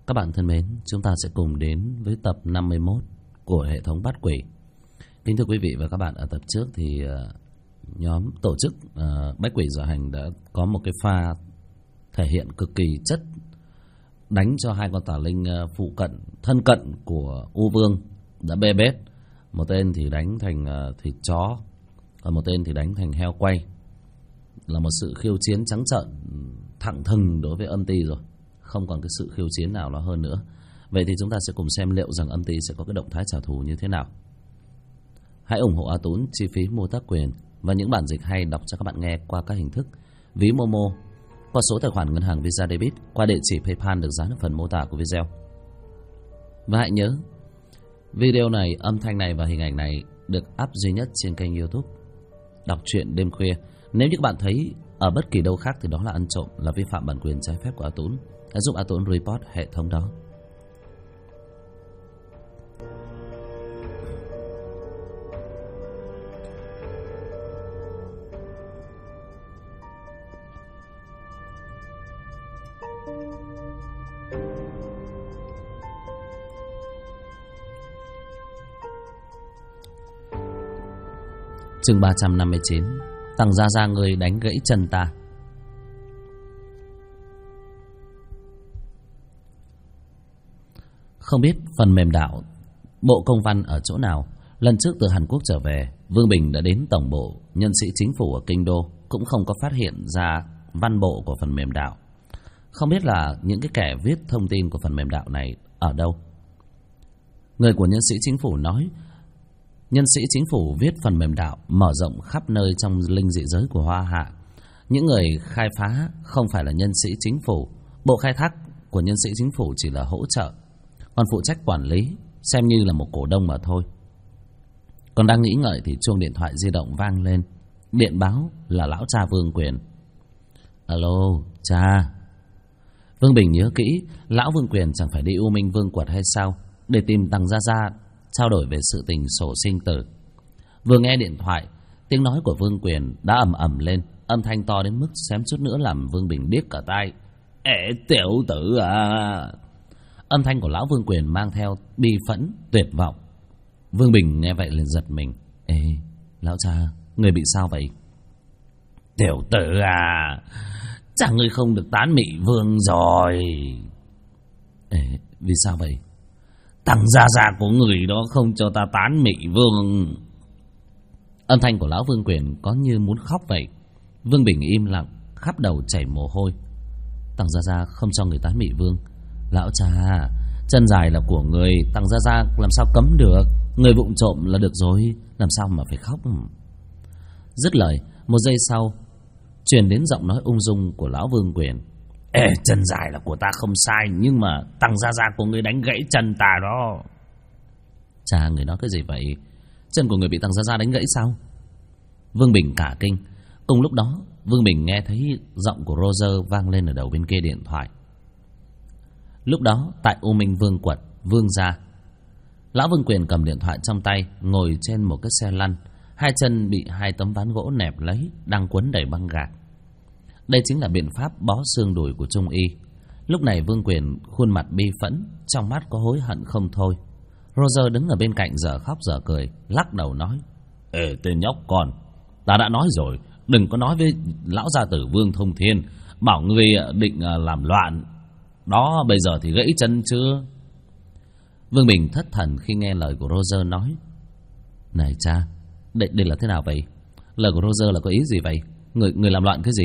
Các bạn thân mến, chúng ta sẽ cùng đến với tập 51 của hệ thống Bát Quỷ. Kính thưa quý vị và các bạn, ở tập trước thì nhóm tổ chức Bách Quỷ Dạ Hành đã có một cái pha thể hiện cực kỳ chất, đánh cho hai con tà linh phụ cận, thân cận của U Vương đã bê bết. Một tên thì đánh thành thịt chó, còn một tên thì đánh thành heo quay. Là một sự khiêu chiến trắng trợn, thẳng thừng đối với âm ty rồi. Không còn cái sự khiêu chiến nào nó hơn nữa. Vậy thì chúng ta sẽ cùng xem liệu rằng âm ty sẽ có cái động thái trả thù như thế nào. Hãy ủng hộ A Tún chi phí mua tác quyền và những bản dịch hay đọc cho các bạn nghe qua các hình thức ví Momo, qua số tài khoản ngân hàng Visa Debit, qua địa chỉ PayPal được dán ở phần mô tả của video. Và hãy nhớ, video này, âm thanh này và hình ảnh này được up duy nhất trên kênh YouTube Đọc Truyện Đêm Khuya. Nếu như các bạn thấy ở bất kỳ đâu khác thì đó là ăn trộm, là vi phạm bản quyền trái phép của A Tún. Hãy giúp A Tún report hệ thống đó. Chương 359. Tằng Gia Gia người đánh gãy chân ta. Không biết phần mềm đạo bộ công văn ở chỗ nào. Lần trước từ Hàn Quốc trở về, Vương Bình đã đến tổng bộ nhân sĩ chính phủ ở Kinh Đô, cũng không có phát hiện ra văn bộ của phần mềm đạo. Không biết là những cái kẻ viết thông tin của phần mềm đạo này ở đâu. Người của nhân sĩ chính phủ nói, nhân sĩ chính phủ viết phần mềm đạo mở rộng khắp nơi trong linh dị giới của Hoa Hạ. Những người khai phá không phải là nhân sĩ chính phủ. Bộ khai thác của nhân sĩ chính phủ chỉ là hỗ trợ, còn phụ trách quản lý xem như là một cổ đông mà thôi. Còn đang nghĩ ngợi thì chuông điện thoại di động vang lên. Điện báo là lão cha Vương Quyền. Alo, cha. Vương Bình nhớ kỹ, lão Vương Quyền chẳng phải đi U Minh Vương Quật hay sao, để tìm Tằng Gia Gia trao đổi về sự tình sổ sinh tử. Vừa nghe điện thoại, tiếng nói của Vương Quyền đã ầm ầm lên, âm thanh to đến mức xém chút nữa làm Vương Bình điếc cả tai. Ê tiểu tử à! Âm thanh của lão Vương Quyền mang theo bi phẫn, tuyệt vọng. Vương Bình nghe vậy liền giật mình. Ê, lão cha, người bị sao vậy? Tiểu tử à, chắc ngươi không được tán Mị Vương rồi. Ê, vì sao vậy? Tằng Gia Gia của người đó không cho ta tán Mị Vương. Âm thanh của lão Vương Quyền có như muốn khóc vậy. Vương Bình im lặng, khắp đầu chảy mồ hôi. Tằng Gia Gia không cho người tán Mị Vương. Lão cha, chân dài là của người, Tằng Gia Gia làm sao cấm được? Người vụng trộm là được rồi, làm sao mà phải khóc? Dứt lời, một giây sau truyền đến giọng nói ung dung của lão Vương Quyền. Ê, chân dài là của ta không sai, nhưng mà Tằng Gia Gia của người đánh gãy chân ta đó. Cha, người nói cái gì vậy? Chân của người bị Tằng Gia Gia đánh gãy sao? Vương Bình cả kinh. Cùng lúc đó, Vương Bình nghe thấy giọng của Roger vang lên ở đầu bên kia điện thoại. Lúc đó, tại U Minh Vương Quật, Vương gia, lão Vương Quyền cầm điện thoại trong tay, ngồi trên một cái xe lăn, hai chân bị hai tấm ván gỗ nẹp lấy, đang quấn đầy băng gạc. Đây chính là biện pháp bó xương đùi của Trung y. Lúc này Vương Quyền khuôn mặt bi phẫn, trong mắt có hối hận không thôi. Roger đứng ở bên cạnh dở khóc dở cười, lắc đầu nói: Ê tên nhóc con, ta đã nói rồi, đừng có nói với lão gia tử Vương Thông Thiên, bảo ngươi định làm loạn. Đó, bây giờ thì gãy chân chưa? Vương Bình thất thần khi nghe lời của Roger nói. Này cha, đây là thế nào vậy? Lời của Roger là có ý gì vậy? Người làm loạn cái gì?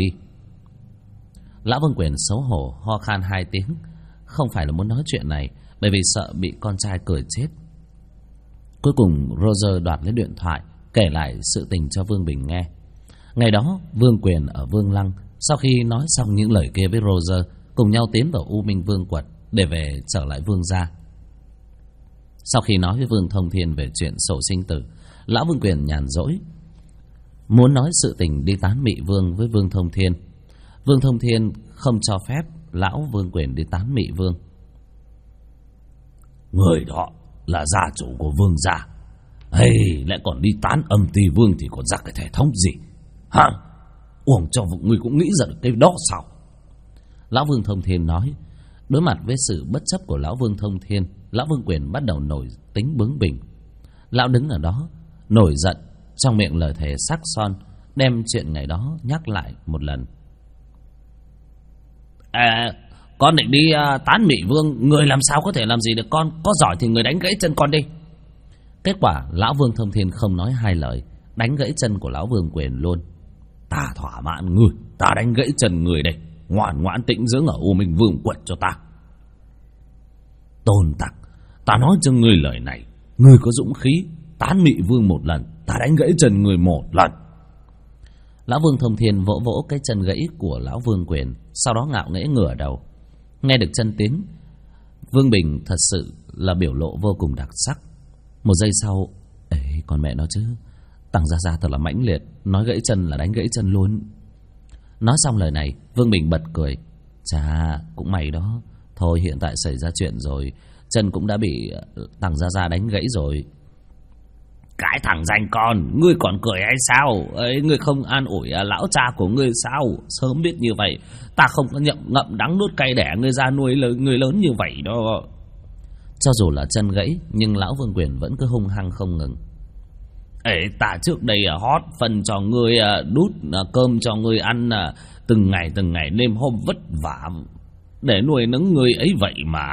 Lão Vương Quyền xấu hổ ho khan hai tiếng, không phải là muốn nói chuyện này, bởi vì sợ bị con trai cười chết. Cuối cùng Roger đoạt lấy điện thoại, kể lại sự tình cho Vương Bình nghe. Ngày đó Vương Quyền ở Vương Lăng, sau khi nói xong những lời kia với Roger, cùng nhau tiến vào U Minh Vương Quật để về trở lại Vương gia. Sau khi nói với Vương Thông Thiên về chuyện sổ sinh tử, lão Vương Quyền nhàn rỗi, muốn nói sự tình đi tán Mị Vương với Vương Thông Thiên. Vương Thông Thiên không cho phép lão Vương Quyền đi tán Mị Vương. Người đó là gia chủ của Vương gia, hay lại còn đi tán Âm Ty Vương thì còn ra cái thể thống gì hả? Uổng cho người cũng nghĩ ra được cái đó sao? Lão Vương Thông Thiên nói. Đối mặt với sự bất chấp của lão Vương Thông Thiên, lão Vương Quyền bắt đầu nổi tính bướng bỉnh. Lão đứng ở đó nổi giận, trong miệng lời thề sắc son, đem chuyện ngày đó nhắc lại một lần. Con định đi tán Mị Vương, người làm sao có thể làm gì được con? Có giỏi thì người đánh gãy chân con đi. Kết quả lão Vương Thông Thiên không nói hai lời, đánh gãy chân của lão Vương Quyền luôn. Ta thỏa mãn ngươi, ta đánh gãy chân người đây. Ngoan ngoãn tĩnh dưỡng ở U Minh Vương quật cho ta. Tôn tặc, ta nói cho ngươi lời này, ngươi có dũng khí tán Mị Vương một lần, ta đánh gãy chân ngươi một lần. Lão Vương Thông Thiên vỗ vỗ cái chân gãy của lão Vương Quyền, sau đó ngạo nghễ ngửa đầu. Nghe được chân tiếng, Vương Bình thật sự là biểu lộ vô cùng đặc sắc. Một giây sau, ê con mẹ nó chứ, Tằng Gia Gia thật là mãnh liệt, nói gãy chân là đánh gãy chân luôn. Nói xong lời này, Vương Bình bật cười. Chà, cũng mày đó. Thôi hiện tại xảy ra chuyện rồi, chân cũng đã bị Tằng Gia Gia đánh gãy rồi. Cái thằng danh con, ngươi còn cười hay sao? Ấy, ngươi không an ủi lão cha của ngươi sao? Sớm biết như vậy, ta không có ngậm đắng nuốt cay đẻ ngươi ra nuôi người lớn như vậy đó. Cho dù là chân gãy, nhưng lão Vương Quyền vẫn cứ hung hăng không ngừng. Ê, ta trước đây hót phần cho ngươi, đút cơm cho ngươi ăn từng ngày đêm hôm vất vả để nuôi nấng ngươi ấy vậy mà.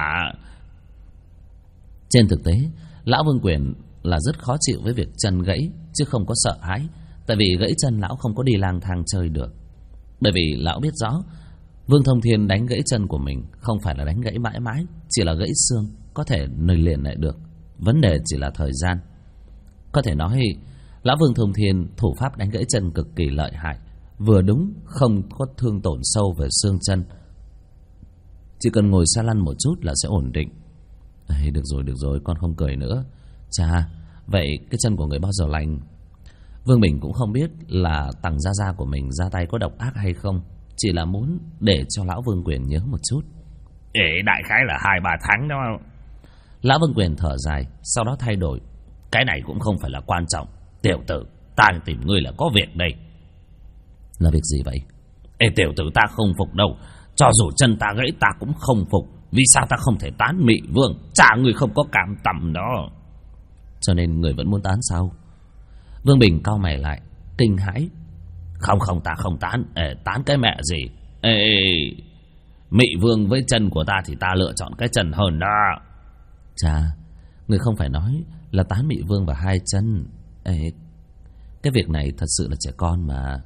Trên thực tế, lão Vương Quyền là rất khó chịu với việc chân gãy, chứ không có sợ hãi. Tại vì gãy chân lão không có đi lang thang chơi được. Bởi vì lão biết rõ Vương Thông Thiên đánh gãy chân của mình không phải là đánh gãy mãi mãi, chỉ là gãy xương, có thể nối liền lại được. Vấn đề chỉ là thời gian. Có thể nói lão Vương Thông Thiên thủ pháp đánh gãy chân cực kỳ lợi hại, vừa đúng không có thương tổn sâu về xương chân. Chỉ cần ngồi xe lăn một chút là sẽ ổn định. Ê, được rồi, con không cười nữa. Chà, vậy cái chân của người bao giờ lành? Vương Bình cũng không biết là Tằng Gia Gia của mình ra tay có độc ác hay không, chỉ là muốn để cho lão Vương Quyền nhớ một chút. Ê, đại khái là 2-3 tháng đó. Lão Vương Quyền thở dài, sau đó thay đổi. Cái này cũng không phải là quan trọng. Tiểu tử, ta tìm ngươi là có việc đây. Là việc gì vậy? Ê tiểu tử, ta không phục đâu. Cho dù chân ta gãy ta cũng không phục. Vì sao ta không thể tán Mị Vương? Chả người không có cảm tầm đó. Cho nên người vẫn muốn tán sao? Vương Bình cau mày lại, kinh hãi. Không, ta không tán. Tán cái mẹ gì? Mị Vương với chân của ta thì ta lựa chọn cái chân hơn đó. Chà, người không phải nói là tán Mị Vương và 2 chân. Cái việc này thật sự là trẻ con mà.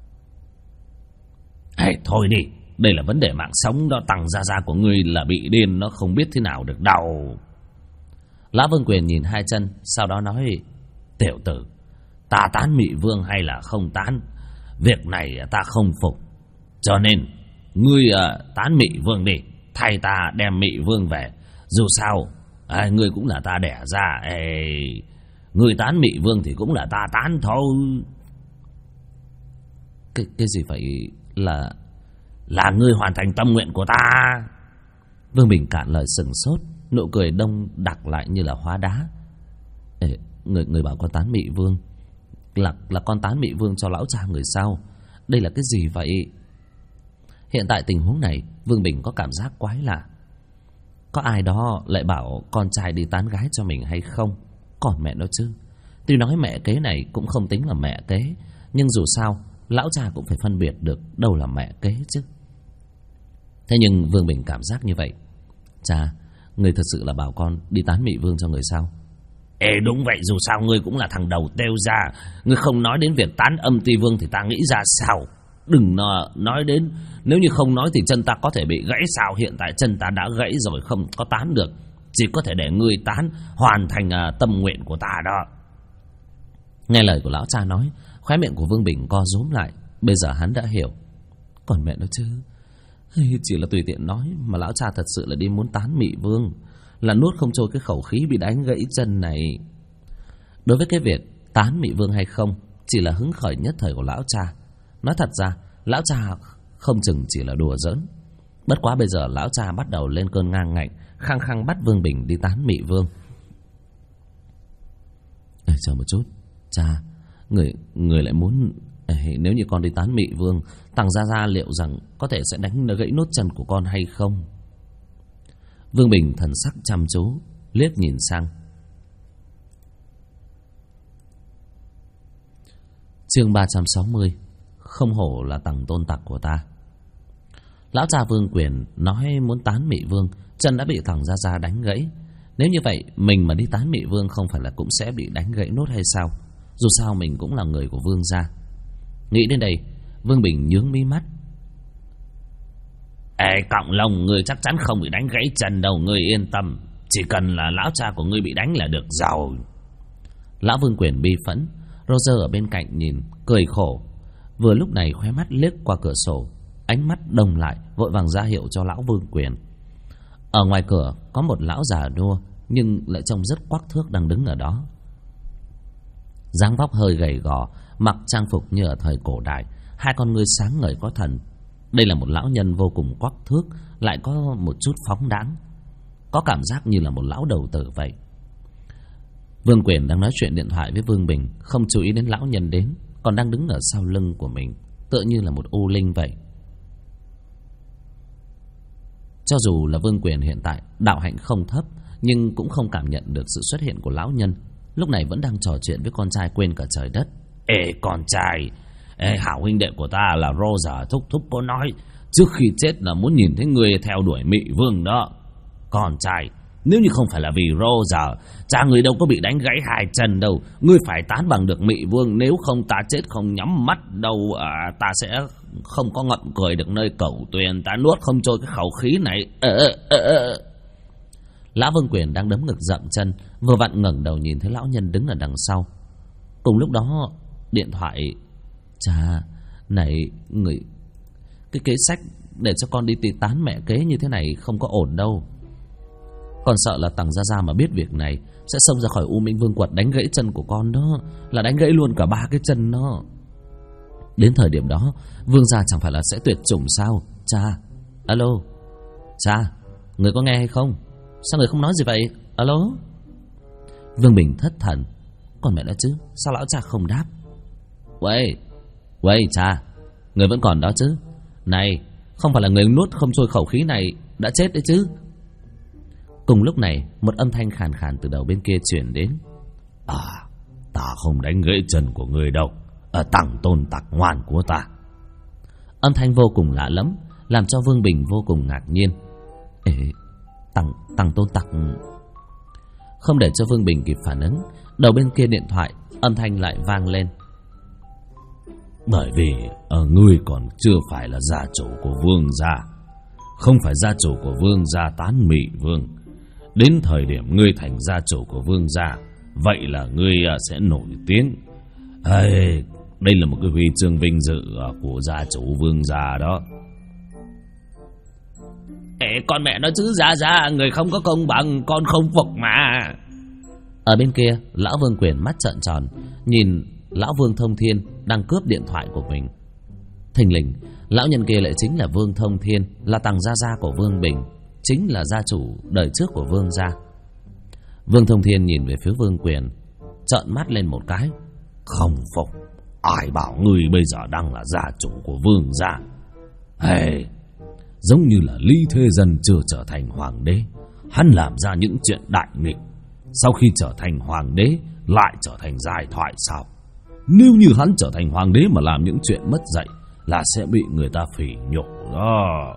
Thôi đi, đây là vấn đề mạng sống đó. Tằng Gia Gia của ngươi là bị điên, nó không biết thế nào được đâu. Lão Vương Quyền nhìn 2 chân, sau đó nói: Tiểu tử, ta tán Mị Vương hay là không tán, việc này ta không phục. Cho nên ngươi tán Mị Vương đi, thay ta đem Mị Vương về. Dù sao ngươi cũng là ta đẻ ra. Ngươi tán Mị Vương thì cũng là ta tán thôi. Cái gì vậy? Là ngươi hoàn thành tâm nguyện của ta. Vương Bình cạn lời sừng sốt, nụ cười đông đặc lại như là hóa đá. Người bảo con tán Mị Vương là con tán Mị Vương cho lão cha người sao? Đây là cái gì vậy? Hiện tại tình huống này, Vương Bình có cảm giác quái lạ. Có ai đó lại bảo con trai đi tán gái cho mình hay không? Còn mẹ nó chứ. Tuy nói mẹ kế này cũng không tính là mẹ kế, nhưng dù sao lão cha cũng phải phân biệt được đâu là mẹ kế chứ. Thế nhưng Vương Bình cảm giác như vậy. Cha, người thật sự là bảo con đi tán Mị Vương cho người sao? Đúng vậy, dù sao ngươi cũng là thằng đầu têu ra. Ngươi không nói đến việc tán Âm Ti Vương thì ta nghĩ ra sao? Đừng nói đến, nếu như không nói thì chân ta có thể bị gãy sao? Hiện tại chân ta đã gãy rồi, không có tán được. Chỉ có thể để ngươi tán, hoàn thành tâm nguyện của ta đó. Nghe lời của lão cha nói, khóe miệng của Vương Bình co rúm lại. Bây giờ hắn đã hiểu. Còn mẹ nó chứ, chỉ là tùy tiện nói mà lão cha thật sự là đi muốn tán Mị Vương, là nuốt không trôi cái khẩu khí bị đánh gãy chân này. Đối với cái việc tán Mị Vương hay không, chỉ là hứng khởi nhất thời của lão cha. Nói thật ra, lão cha không chừng chỉ là đùa giỡn. Bất quá bây giờ lão cha bắt đầu lên cơn ngang ngạnh, khăng khăng bắt Vương Bình đi tán Mị Vương. Chờ một chút, cha, người lại muốn nếu như con đi tán Mị Vương, Tằng Gia Gia liệu rằng có thể sẽ đánh gãy nốt chân của con hay không? Vương Bình thần sắc chăm chú, liếc nhìn sang. Chương 360. Không hổ là tầng tôn tặc của ta. Lão cha Vương Quyền nói muốn tán Mị Vương, chân đã bị thằng Gia Gia đánh gãy. Nếu như vậy, mình mà đi tán Mị Vương không phải là cũng sẽ bị đánh gãy nốt hay sao? Dù sao mình cũng là người của Vương gia. Nghĩ đến đây, Vương Bình nhướng mí mắt. Ê Cọng Lông, ngươi chắc chắn không bị đánh gãy chân đâu, ngươi yên tâm. Chỉ cần là lão cha của ngươi bị đánh là được rồi. Lão Vương Quyền bi phẫn. Roger ở bên cạnh nhìn, cười khổ. Vừa lúc này khóe mắt liếc qua cửa sổ, ánh mắt đông lại, vội vàng ra hiệu cho lão Vương Quyền. Ở ngoài cửa có một lão già nua, nhưng lại trông rất quắc thước đang đứng ở đó. Dáng vóc hơi gầy gò, mặc trang phục như ở thời cổ đại, hai con ngươi sáng ngời có thần. Đây là một lão nhân vô cùng quắc thước, lại có một chút phóng đãng, có cảm giác như là một lão đầu tử vậy. Vương Quyền đang nói chuyện điện thoại với Vương Bình, không chú ý đến lão nhân đến, còn đang đứng ở sau lưng của mình, tựa như là một u linh vậy. Cho dù là Vương Quyền hiện tại đạo hạnh không thấp, nhưng cũng không cảm nhận được sự xuất hiện của lão nhân. Lúc này vẫn đang trò chuyện với con trai quên cả trời đất. Ê con trai, hảo huynh đệ của ta là Roger thúc thúc có nói trước khi chết là muốn nhìn thấy người theo đuổi Mị Vương đó. Con trai, nếu như không phải là vì Roger, cha người đâu có bị đánh gãy hai chân đâu. Ngươi phải tán bằng được Mị Vương, nếu không ta chết không nhắm mắt đâu. Ta sẽ không có ngậm cười được nơi cẩu tuyền, ta nuốt không trôi cái khẩu khí này. Lão Vương Quyền đang đấm ngực dậm chân, vừa vặn ngẩng đầu nhìn thấy lão nhân đứng ở đằng sau. Cùng lúc đó điện thoại. Cha, này người, cái kế sách để cho con đi tì tán mẹ kế như thế này không có ổn đâu. Con sợ là thằng Gia Gia mà biết việc này sẽ xông ra khỏi U Minh Vương quật đánh gãy chân của con đó, là đánh gãy luôn cả ba cái chân đó. Đến thời điểm đó Vương gia chẳng phải là sẽ tuyệt chủng sao? Cha, alo, cha, người có nghe hay không? Sao người không nói gì vậy? Alo. Vương Bình thất thần. Còn mẹ nó chứ, sao lão cha không đáp? Uầy cha, người vẫn còn đó chứ? Này, không phải là người nuốt không trôi khẩu khí này đã chết đấy chứ? Cùng lúc này một âm thanh khàn khàn từ đầu bên kia truyền đến. Ta không đánh gãy chân của người đâu, tằng tôn tặc ngoan của ta. Âm thanh vô cùng lạ lẫm, làm cho Vương Bình vô cùng ngạc nhiên. Tằng tôn tặc. Không để cho Vương Bình kịp phản ứng, đầu bên kia điện thoại âm thanh lại vang lên. Bởi vì ngươi còn chưa phải là gia chủ của Vương gia. Không phải gia chủ của Vương gia tán Mị Vương. Đến thời điểm ngươi thành gia chủ của Vương gia, vậy là ngươi sẽ nổi tiếng. Đây là một cái huy chương vinh dự của gia chủ Vương gia đó. Con mẹ nó chứ Gia, người không có công bằng, con không phục mà. Ở bên kia lão Vương Quyền mắt trợn tròn nhìn lão Vương Thông Thiên đang cướp điện thoại của mình. Thình lình lão nhân kia lại chính là Vương Thông Thiên, là thằng Gia Gia của Vương Bình, chính là gia chủ đời trước của Vương gia. Vương Thông Thiên nhìn về phía Vương Quyền, trợn mắt lên một cái. Không phục? Ai bảo ngươi bây giờ đang là gia chủ của Vương gia? Giống như là Lý Thế Dân chưa trở thành hoàng đế, hắn làm ra những chuyện đại nghịch, sau khi trở thành hoàng đế lại trở thành giai thoại sao? Nếu như hắn trở thành hoàng đế mà làm những chuyện mất dạy là sẽ bị người ta phỉ nhổ đó.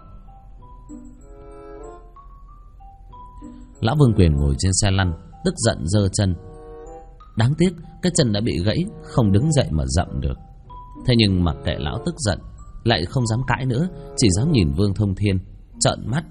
Lão Vương Quyền ngồi trên xe lăn, tức giận giơ chân. Đáng tiếc cái chân đã bị gãy, không đứng dậy mà dậm được. Thế nhưng mặc kệ lão tức giận, lại không dám cãi nữa, chỉ dám nhìn Vương Thông Thiên trợn mắt.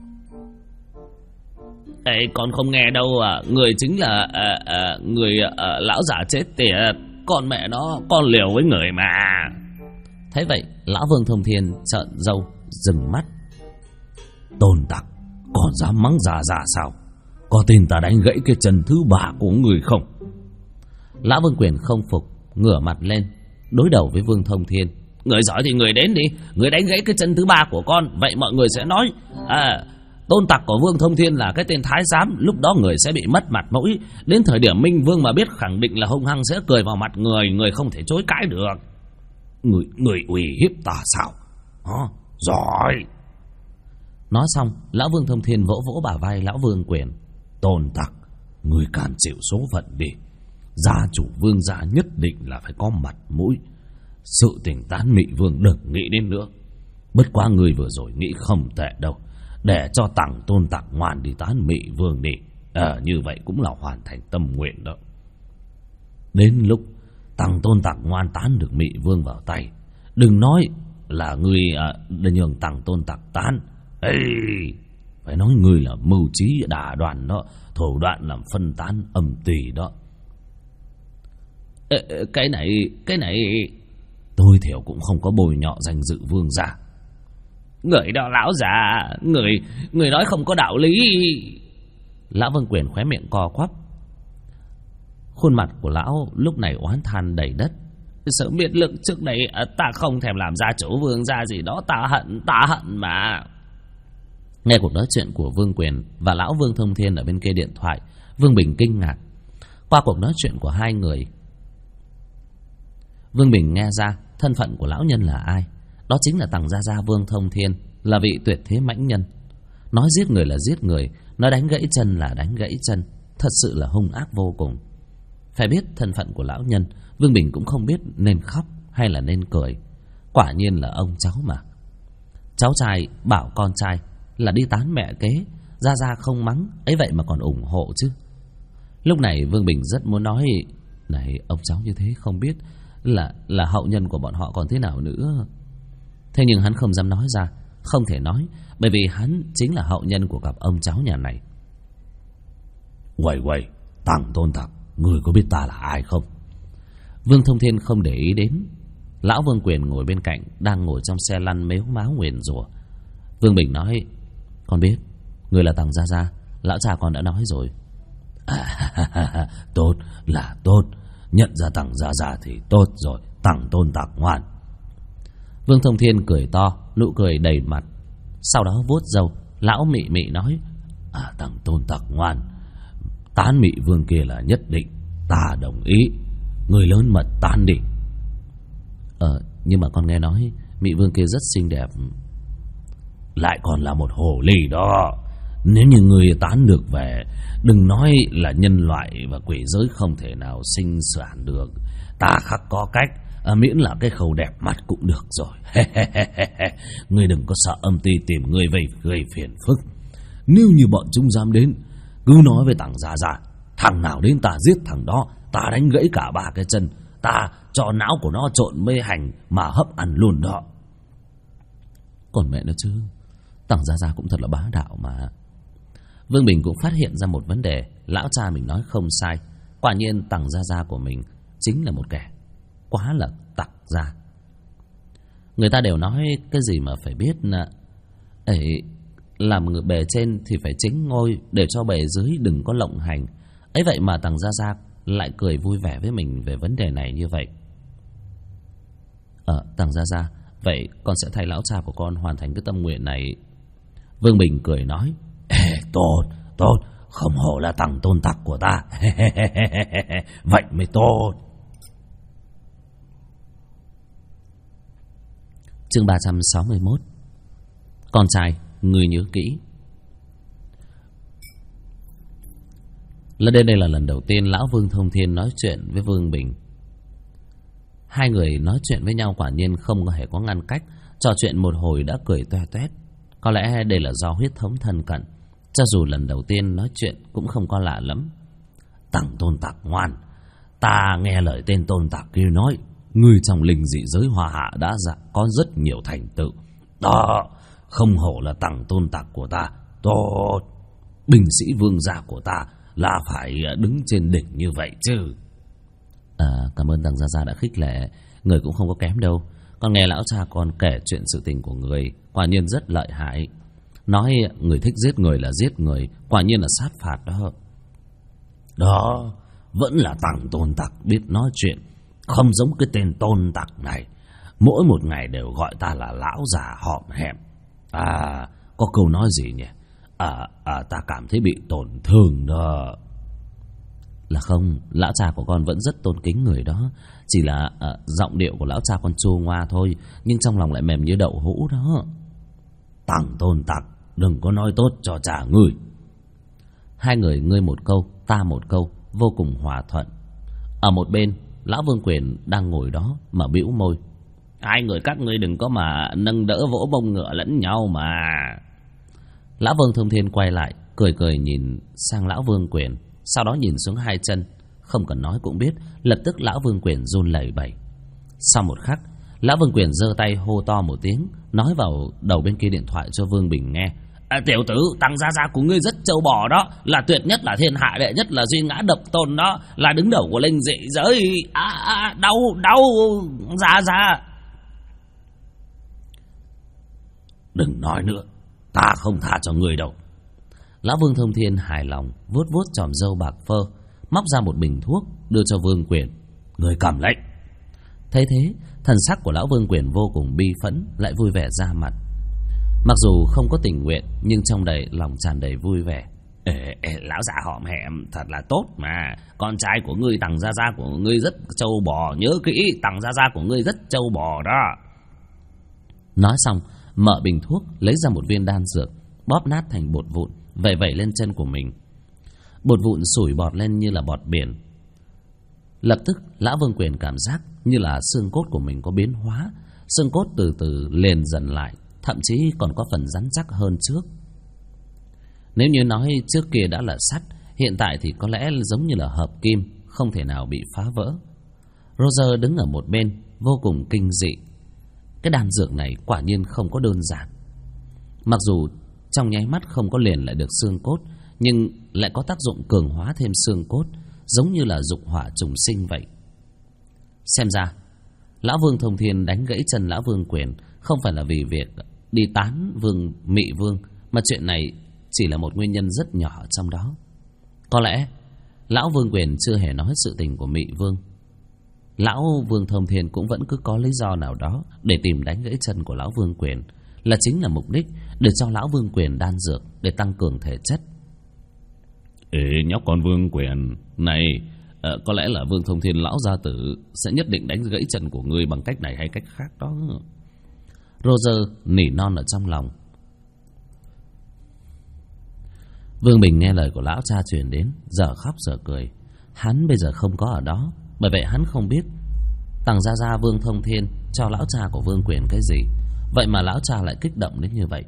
Con không nghe đâu người chính là người lão giả chết tiệt. Con mẹ nó, con liều với người mà. Thế vậy lão Vương Thông Thiên trợn râu, dừng mắt. Tôn tặc, còn dám mắng Gia sao? Có tin ta đánh gãy cái chân thứ ba của người không? Lão Vương Quyền không phục, ngửa mặt lên đối đầu với Vương Thông Thiên. Người giỏi thì người đến đi, người đánh gãy cái chân thứ ba của con, vậy mọi người sẽ nói tôn tặc của Vương Thông Thiên là cái tên thái giám. Lúc đó người sẽ bị mất mặt mũi. Đến thời điểm Minh Vương mà biết, khẳng định là hung hăng sẽ cười vào mặt người, người không thể chối cãi được. Người uy hiếp ta sao? Giỏi. Nói xong, lão Vương Thông Thiên vỗ vỗ bả vai lão Vương Quyền. Tôn tặc, ngươi cam chịu số phận đi. Gia chủ Vương gia nhất định là phải có mặt mũi. Sự tình tán Mị Vương đừng nghĩ đến nữa. Bất quá ngươi vừa rồi nghĩ không tệ đâu. Để cho Tằng Tôn tặc ngoan đi tán Mị Vương đi. Như vậy cũng là hoàn thành tâm nguyện đó. Đến lúc Tằng Tôn tặc ngoan tán được Mị Vương vào tay, đừng nói là ngươi nhường Tằng Tôn tặc tán. Ê, phải nói ngươi là mưu trí đả đoàn đó, thủ đoạn làm phân tán âm tùy đó. Cái này tôi thiểu cũng không có bồi nhọ danh dự Vương gia. Người đó lão già, người nói không có đạo lý. Lão Vương Quyền khóe miệng co quắp. Khuôn mặt của lão lúc này oán than đầy đất. Sớm biết lượng trước đây ta không thèm làm gia chủ Vương gia gì đó, ta hận mà. Nghe cuộc nói chuyện của Vương Quyền và lão Vương Thông Thiên ở bên kia điện thoại, Vương Bình kinh ngạc. Qua cuộc nói chuyện của hai người, Vương Bình nghe ra thân phận của lão nhân là ai. Đó chính là Tằng Gia Gia Vương Thông Thiên, là vị tuyệt thế mãnh nhân. Nói giết người là giết người, nói đánh gãy chân là đánh gãy chân, thật sự là hung ác vô cùng. Phải biết thân phận của lão nhân, Vương Bình cũng không biết nên khóc hay là nên cười. Quả nhiên là ông cháu mà. Cháu trai bảo con trai là đi tán mẹ kế, Gia Gia không mắng, ấy vậy mà còn ủng hộ chứ. Lúc này Vương Bình rất muốn nói, này ông cháu như thế không biết là hậu nhân của bọn họ còn thế nào nữa. Thế nhưng hắn không dám nói ra, không thể nói, bởi vì hắn chính là hậu nhân của cặp ông cháu nhà này. Quầy, Tằng Tôn tặc, người có biết ta là ai không? Vương Thông Thiên không để ý đến. Lão Vương Quyền ngồi bên cạnh, đang ngồi trong xe lăn mếu máo nguyền rủa. Vương Bình nói, con biết, người là Tằng Gia Gia, lão cha con đã nói rồi. Tốt là tốt, nhận ra Tằng Gia Gia thì tốt rồi, Tằng Tôn tặc ngoan. Vương Thông Thiên cười to, nụ cười đầy mặt. Sau đó vuốt râu, lão mị mị nói, Tằng Tôn tặc ngoan, tán Mị Vương kia là nhất định, ta đồng ý. Người lớn mật tán đi. Nhưng mà con nghe nói Mị Vương kia rất xinh đẹp. Lại còn là một hồ ly đó. Nếu như người tán được về, đừng nói là nhân loại và quỷ giới không thể nào sinh sản được, ta khắc có cách, miễn là cái khẩu đẹp mắt cũng được rồi. Ngươi đừng có sợ âm ty tìm ngươi về gây phiền phức. Nếu như bọn chúng dám đến, cứ nói với Tằng Gia Gia, thằng nào đến ta giết thằng đó, ta đánh gãy cả ba cái chân, ta cho não của nó trộn mê hành mà hấp ăn luôn đó. Còn mẹ nó chứ, Tằng Gia Gia cũng thật là bá đạo mà. Vương Bình cũng phát hiện ra một vấn đề, lão cha mình nói không sai. Quả nhiên Tằng Gia Gia của mình chính là một kẻ quá là tặc gia. Người ta đều nói cái gì mà phải biết làm người bề trên thì phải chính ngôi, để cho bề dưới đừng có lộng hành. Ấy vậy mà Tằng Gia Gia lại cười vui vẻ với mình về vấn đề này như vậy. Tằng Gia Gia, vậy con sẽ thay lão cha của con hoàn thành cái tâm nguyện này. Vương Bình cười nói, tốt, không hổ là Tằng Tôn tặc của ta. Vậy mới tốt. Chương 361. Con trai, ngươi nhớ kỹ. Lần đây là lần đầu tiên lão Vương Thông Thiên nói chuyện với Vương Bình. Hai người nói chuyện với nhau quả nhiên không hề có ngăn cách, trò chuyện một hồi đã cười toe toét. Có lẽ đây là do huyết thống thân cận, cho dù lần đầu tiên nói chuyện cũng không có lạ lắm. Tằng Tôn tặc ngoan, ta nghe lời tên Tôn tặc kia nói, ngươi trong linh dị giới Hoa Hạ đã có rất nhiều thành tựu. Đó, không hổ là Tằng Tôn tặc của ta. Tốt, binh sĩ Vương gia của ta là phải đứng trên đỉnh như vậy chứ. Cảm ơn Tằng Gia Gia đã khích lệ, người cũng không có kém đâu. Con nghe lão cha con kể chuyện sự tình của người, quả nhiên rất lợi hại. Nói người thích giết người là giết người, quả nhiên là sát phạt đó. Đó, vẫn là Tằng Tôn tặc biết nói chuyện, không giống cái tên Tôn tặc này. Mỗi một ngày đều gọi ta là lão già họm hẹm. Có câu nói gì nhỉ? Ta cảm thấy bị tổn thương đó. Là không, lão cha của con vẫn rất tôn kính người đó. Chỉ là giọng điệu của lão cha con chua ngoa thôi, nhưng trong lòng lại mềm như đậu hũ đó. Tằng Tôn tặc, đừng có nói tốt cho cha ngươi. Hai người ngươi một câu ta một câu, vô cùng hòa thuận. Ở một bên, lão Vương Quyền đang ngồi đó mà bĩu môi. Hai người các ngươi đừng có mà nâng đỡ vỗ mông ngựa lẫn nhau mà. Lão Vương Thông Thiên quay lại, cười cười nhìn sang lão Vương Quyền, sau đó nhìn xuống hai chân. Không cần nói cũng biết, lập tức lão Vương Quyền run lẩy bẩy. Sau một khắc, lão Vương Quyền giơ tay hô to một tiếng, nói vào đầu bên kia điện thoại cho Vương Bình nghe. Tiểu tử, Tăng gia gia của ngươi rất trâu bò đó, là tuyệt nhất, là thiên hạ đệ nhất, là duy ngã độc tôn đó, là đứng đầu của linh dị giới. Đau gia. Đừng nói nữa, ta không tha cho ngươi đâu. Lão Vương Thông Thiên hài lòng vuốt vuốt chòm râu bạc phơ, móc ra một bình thuốc đưa cho Vương Quyền. Ngươi cầm lấy. Thấy thế, thần sắc của lão Vương Quyền vô cùng bi phẫn, lại vui vẻ ra mặt. Mặc dù không có tình nguyện, nhưng trong lòng tràn đầy vui vẻ. Lão già hõm hẹm thật là tốt mà. Con trai của ngươi, Tằng gia gia của ngươi rất trâu bò, nhớ kỹ, Tằng gia gia của ngươi rất trâu bò đó. Nói xong, mở bình thuốc, lấy ra một viên đan dược, bóp nát thành bột vụn, vẩy vẩy lên chân của mình. Bột vụn sủi bọt lên như là bọt biển. Lập tức, lão Vương Quyền cảm giác như là xương cốt của mình có biến hóa, xương cốt từ từ liền dần lại, thậm chí còn có phần rắn chắc hơn trước. Nếu như nói trước kia đã là sắt, hiện tại thì có lẽ giống như là hợp kim, không thể nào bị phá vỡ. Roger đứng ở một bên, vô cùng kinh dị. Cái đan dược này quả nhiên không có đơn giản. Mặc dù trong nháy mắt không có liền lại được xương cốt, nhưng lại có tác dụng cường hóa thêm xương cốt, giống như là dục hỏa trùng sinh vậy. Xem ra, lão Vương Thông Thiên đánh gãy chân lão Vương Quyền không phải là vì việc đi tán Mị Vương, mà chuyện này chỉ là một nguyên nhân rất nhỏ trong đó. Có lẽ lão Vương Quyền chưa hề nói sự tình của Mị Vương. Lão Vương Thông Thiên cũng vẫn cứ có lý do nào đó để tìm đánh gãy chân của lão Vương Quyền, là chính là mục đích để cho lão Vương Quyền đan dược để tăng cường thể chất. Nhóc con Vương Quyền này, có lẽ là Vương Thông Thiên lão gia tử sẽ nhất định đánh gãy chân của ngươi bằng cách này hay cách khác đó. Roger nỉ non ở trong lòng. Vương Bình nghe lời của lão cha truyền đến, giờ khóc giờ cười. Hắn bây giờ không có ở đó, bởi vậy hắn không biết Tằng gia gia Vương Thông Thiên cho lão cha của Vương Quyền cái gì. Vậy mà lão cha lại kích động đến như vậy.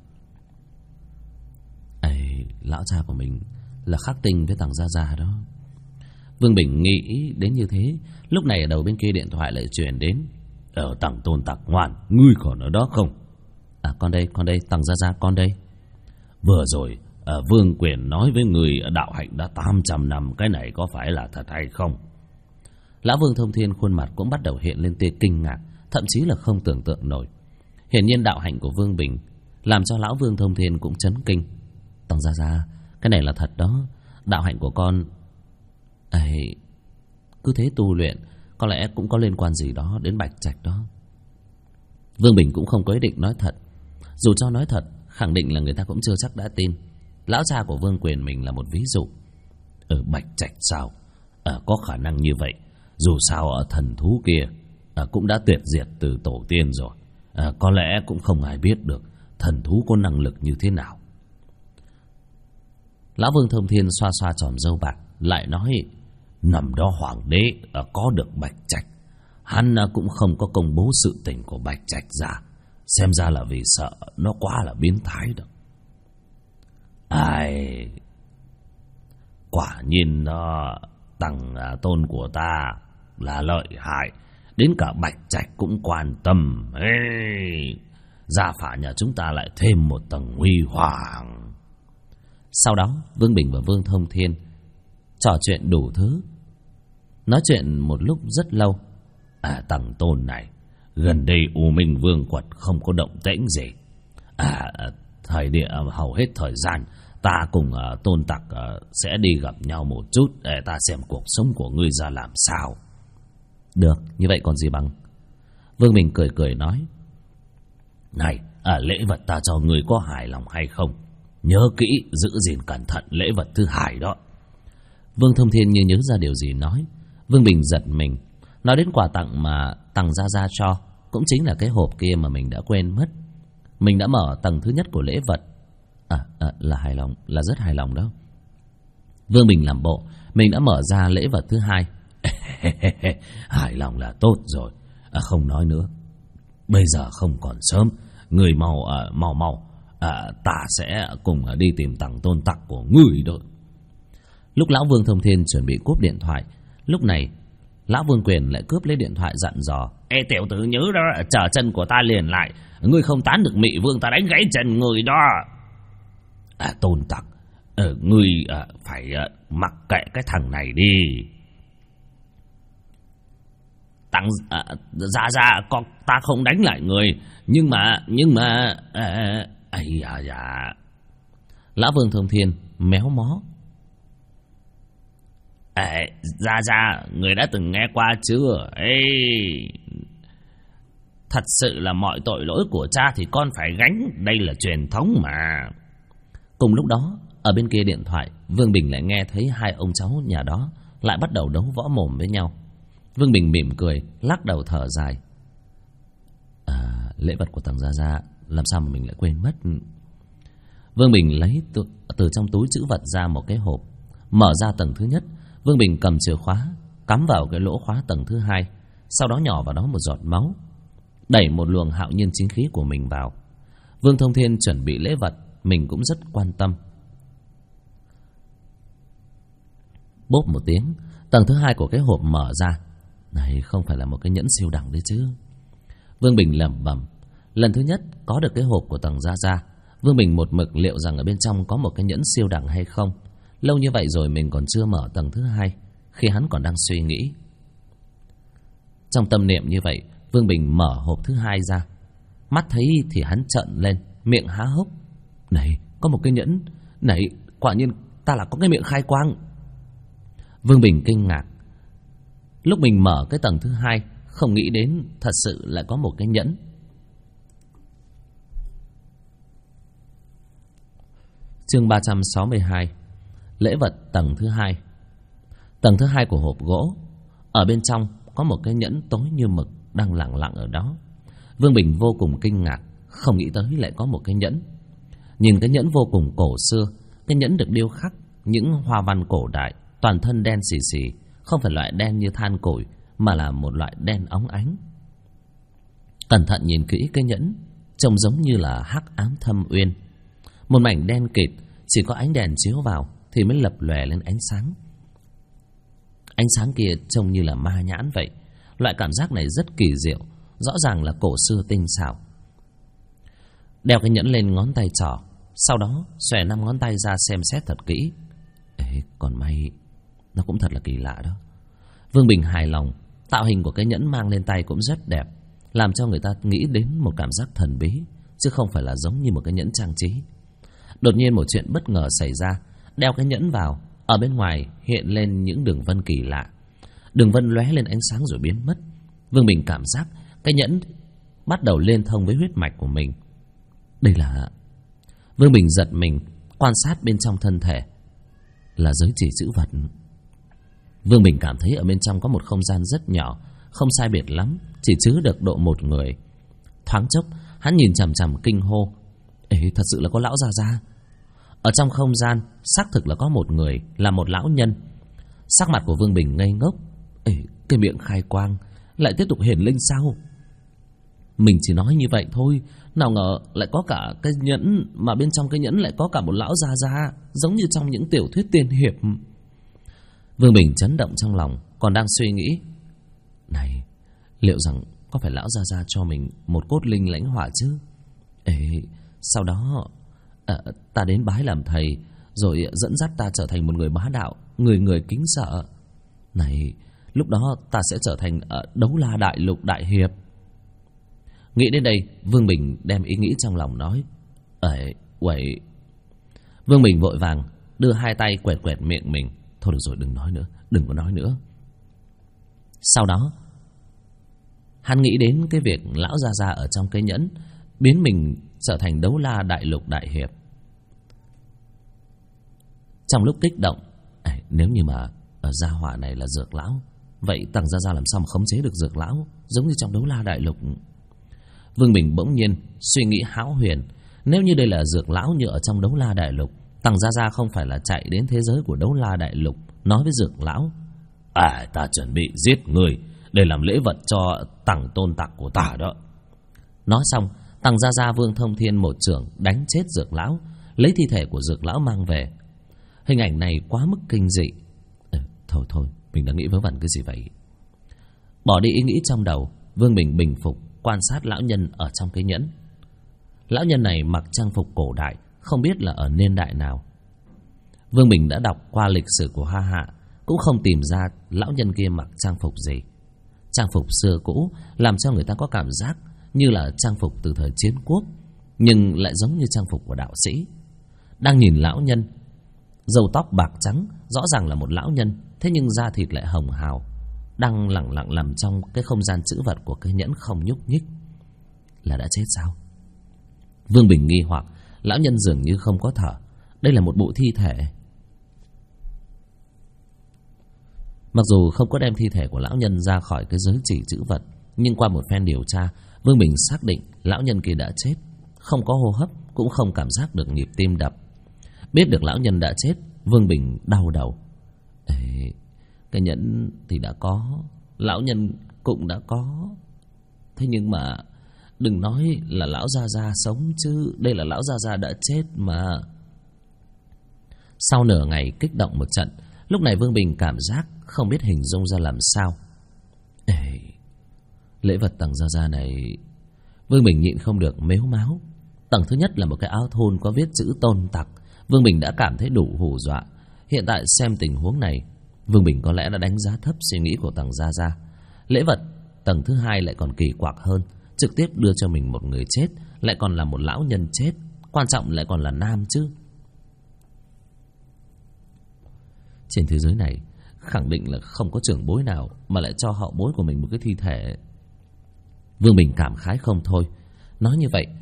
Lão cha của mình là khắc tinh với Tằng gia gia đó. Vương Bình nghĩ đến như thế. Lúc này ở đầu bên kia điện thoại lại truyền đến. Tằng Tôn Tặc ngoan, ngươi còn ở đó không? Con đây, Tằng gia gia con đây. Vừa rồi Vương Quyền nói với người đạo hạnh đã 800 năm, cái này có phải là thật hay không? Lão Vương Thông Thiên khuôn mặt cũng bắt đầu hiện lên tia kinh ngạc, thậm chí là không tưởng tượng nổi. Hiển nhiên đạo hạnh của Vương Bình làm cho lão Vương Thông Thiên cũng chấn kinh. Tằng gia gia, cái này là thật đó. Đạo hạnh của con cứ thế tu luyện, có lẽ cũng có liên quan gì đó đến Bạch Trạch đó. Vương Bình cũng không có ý định nói thật. Dù cho nói thật, khẳng định là người ta cũng chưa chắc đã tin. Lão cha của Vương Quyền mình là một ví dụ. Ở Bạch Trạch sao? Có khả năng như vậy. Dù sao ở thần thú kia cũng đã tuyệt diệt từ tổ tiên rồi. Có lẽ cũng không ai biết được thần thú có năng lực như thế nào. Lão Vương Thông Thiên xoa xoa chòm râu bạc, lại nói: Năm đó hoàng đế có được Bạch Trạch, hắn cũng không có công bố sự tình của Bạch Trạch ra. Xem ra là vì sợ nó quá là biến thái đó. Quả nhiên đó, Tằng tôn của ta là lợi hại, đến cả Bạch Trạch cũng quan tâm. Gia phả nhà chúng ta lại thêm một tầng huy hoàng. Sau đó Vương Bình và Vương Thông Thiên trò chuyện đủ thứ, nói chuyện một lúc rất lâu. Tằng tôn này, gần đây U Minh Vương quật không có động tĩnh gì. Hầu hết thời gian ta cùng Tôn Tặc sẽ đi gặp nhau một chút để ta xem cuộc sống của ngươi ra làm sao. Được, như vậy còn gì bằng. Vương Bình cười cười nói: Này, lễ vật ta cho ngươi có hài lòng hay không? Nhớ kỹ giữ gìn cẩn thận lễ vật thứ hai đó. Vương Thông Thiên như nhớ ra điều gì nói. Vương Bình giật mình. Nói đến quà tặng mà Tằng gia gia cho, cũng chính là cái hộp kia mà mình đã quên mất. Mình đã mở tầng thứ nhất của lễ vật, Là hài lòng, là rất hài lòng đó. Vương Bình làm bộ mình đã mở ra lễ vật thứ hai. Hài lòng là tốt rồi. Không nói nữa. Bây giờ không còn sớm. Người mau ta sẽ cùng đi tìm thằng Tôn Tặc của người đó. Lúc lão Vương Thông Thiên chuẩn bị cúp điện thoại, lúc này lão Vương Quyền lại cướp lấy điện thoại dặn dò: Ê tiểu tử, nhớ đó, chờ chân của ta liền lại. Ngươi không tán được Mị Vương, ta đánh gãy chân người đó. Tôn Tặc, ngươi phải mặc kệ cái thằng này đi. Tăng ra con ta không đánh lại người, nhưng mà Lão Vương Thông Thiên méo mó: ra người đã từng nghe qua chưa? Thật sự là mọi tội lỗi của cha thì con phải gánh, đây là truyền thống mà. Cùng lúc đó, ở bên kia điện thoại, Vương Bình lại nghe thấy hai ông cháu nhà đó lại bắt đầu đấu võ mồm với nhau. Vương Bình mỉm cười, lắc đầu thở dài: lễ vật của thằng Gia Gia, làm sao mà mình lại quên mất. Vương Bình lấy từ trong túi trữ vật ra một cái hộp, mở ra tầng thứ nhất. Vương Bình cầm chìa khóa cắm vào cái lỗ khóa tầng thứ hai, sau đó nhỏ vào đó một giọt máu, đẩy một luồng hạo nhiên chính khí của mình vào. Vương Thông Thiên chuẩn bị lễ vật, mình cũng rất quan tâm. Bốp một tiếng, tầng thứ hai của cái hộp mở ra. Này không phải là một cái nhẫn siêu đẳng đấy chứ. Vương Bình lẩm bẩm. Lần thứ nhất có được cái hộp của tầng Gia Gia, Vương Bình một mực liệu rằng ở bên trong có một cái nhẫn siêu đẳng hay không. Lâu như vậy rồi mình còn chưa mở tầng thứ hai, khi hắn còn đang suy nghĩ. Trong tâm niệm như vậy, Vương Bình mở hộp thứ hai ra. Mắt thấy thì hắn trợn lên, miệng há hốc. Này, có một cái nhẫn. Này, quả nhiên ta là có cái miệng khai quang. Vương Bình kinh ngạc. Lúc mình mở cái tầng thứ hai, không nghĩ đến thật sự lại có một cái nhẫn. Chương 362. Lễ vật tầng thứ hai. Tầng thứ hai của hộp gỗ, ở bên trong có một cái nhẫn tối như mực đang lặng lặng ở đó. Vương Bình vô cùng kinh ngạc, không nghĩ tới lại có một cái nhẫn. Nhìn cái nhẫn vô cùng cổ xưa, cái nhẫn được điêu khắc những hoa văn cổ đại, toàn thân đen xì xì, không phải loại đen như than củi, mà là một loại đen óng ánh. Cẩn thận nhìn kỹ cái nhẫn, trông giống như là hắc ám thâm uyên. Một mảnh đen kịt, chỉ có ánh đèn chiếu vào thì mới lập lòe lên ánh sáng. Ánh sáng kia trông như là ma nhãn vậy. Loại cảm giác này rất kỳ diệu, rõ ràng là cổ xưa tinh xảo. Đeo cái nhẫn lên ngón tay trỏ, sau đó xòe 5 ngón tay ra xem xét thật kỹ. Còn may, nó cũng thật là kỳ lạ đó. Vương Bình hài lòng. Tạo hình của cái nhẫn mang lên tay cũng rất đẹp, làm cho người ta nghĩ đến một cảm giác thần bí, chứ không phải là giống như một cái nhẫn trang trí. Đột nhiên một chuyện bất ngờ xảy ra. Đeo cái nhẫn vào, ở bên ngoài hiện lên những đường vân kỳ lạ. Đường vân lóe lên ánh sáng rồi biến mất. Vương Bình cảm giác cái nhẫn bắt đầu liên thông với huyết mạch của mình. Đây là... Vương Bình giật mình, quan sát bên trong thân thể, là giới chỉ chữ vật. Vương Bình cảm thấy ở bên trong có một không gian rất nhỏ, không sai biệt lắm, chỉ chứa được độ một người. Thoáng chốc, hắn nhìn chằm chằm kinh hô. Thật sự là có lão Gia Gia. Ở trong không gian, xác thực là có một người, là một lão nhân. Sắc mặt của Vương Bình ngây ngốc. Cái miệng khai quang lại tiếp tục hiển linh sao? Mình chỉ nói như vậy thôi, nào ngờ lại có cả cái nhẫn, mà bên trong cái nhẫn lại có cả một lão Gia Gia, giống như trong những tiểu thuyết tiên hiệp. Vương Bình chấn động trong lòng, còn đang suy nghĩ. Này, liệu rằng có phải lão Gia Gia cho mình một cốt linh lãnh hỏa chứ? Sau đó ta đến bái làm thầy, rồi dẫn dắt ta trở thành một người bá đạo, người kính sợ. Này, lúc đó ta sẽ trở thành Đấu La Đại Lục Đại Hiệp. Nghĩ đến đây, Vương Bình đem ý nghĩ trong lòng nói. Quẩy. Vương Bình vội vàng đưa hai tay quẹt quẹt miệng mình. Thôi được rồi, đừng nói nữa, đừng có nói nữa. Sau đó hắn nghĩ đến cái việc lão Gia Gia ở trong cái nhẫn biến mình trở thành Đấu La Đại Lục Đại Hiệp. Trong lúc kích động, nếu như mà ở gia hỏa này là dược lão, vậy Tằng Gia Gia làm sao mà khống chế được dược lão giống như trong Đấu La Đại Lục? Vương Bình bỗng nhiên suy nghĩ hão huyền. Nếu như đây là dược lão như ở trong Đấu La Đại Lục, Tằng Gia Gia không phải là chạy đến thế giới của Đấu La Đại Lục nói với dược lão: Ta chuẩn bị giết người để làm lễ vật cho Tằng tôn tặc của ta đó. Nói xong, Tằng Gia Gia Vương Thông Thiên một chưởng đánh chết dược lão, lấy thi thể của dược lão mang về. Hình ảnh này quá mức kinh dị. Thôi, mình đã nghĩ vớ vẩn cái gì vậy? Bỏ đi ý nghĩ trong đầu, Vương Bình bình phục quan sát lão nhân ở trong cái nhẫn. Lão nhân này mặc trang phục cổ đại, không biết là ở niên đại nào. Vương Bình đã đọc qua lịch sử của Hoa Hạ, cũng không tìm ra lão nhân kia mặc trang phục gì. Trang phục xưa cũ làm cho người ta có cảm giác như là trang phục từ thời chiến quốc, nhưng lại giống như trang phục của đạo sĩ. Đang nhìn lão nhân, râu tóc bạc trắng, rõ ràng là một lão nhân, thế nhưng da thịt lại hồng hào, đang lặng lặng nằm trong cái không gian trữ vật của cái nhẫn không nhúc nhích. Là đã chết sao? Vương Bình nghi hoặc, lão nhân dường như không có thở. Đây là một bộ thi thể. Mặc dù không có đem thi thể của lão nhân ra khỏi cái giới chỉ trữ vật, nhưng qua một phen điều tra, Vương Bình xác định lão nhân kia đã chết, không có hô hấp, cũng không cảm giác được nhịp tim đập. Biết được lão nhân đã chết, Vương Bình đau đầu. Cái nhẫn thì đã có, lão nhân cũng đã có, thế nhưng mà đừng nói là lão Gia Gia sống chứ, đây là lão Gia Gia đã chết mà. Sau nửa ngày kích động một trận, lúc này Vương Bình cảm giác không biết hình dung ra làm sao. Lễ vật Tằng Gia Gia này, Vương Bình nhịn không được mếu máo. Tầng thứ nhất là một cái áo thun có viết chữ tôn tặc. Vương Bình đã cảm thấy đủ hù dọa. Hiện tại xem tình huống này, Vương Bình có lẽ đã đánh giá thấp suy nghĩ của Tằng Gia Gia. Lễ vật tầng thứ hai lại còn kỳ quặc hơn, trực tiếp đưa cho mình một người chết, lại còn là một lão nhân chết, quan trọng lại còn là nam chứ. Trên thế giới này khẳng định là không có trưởng bối nào mà lại cho hậu bối của mình một cái thi thể. Vương Bình cảm khái không thôi. Nói như vậy,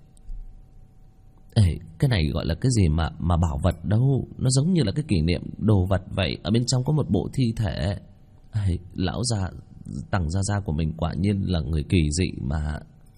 cái này gọi là cái gì mà bảo vật đâu, nó giống như là cái kỷ niệm đồ vật vậy. Ở bên trong có một bộ thi thể. Lão già Tằng Gia Gia của mình quả nhiên là người kỳ dị mà.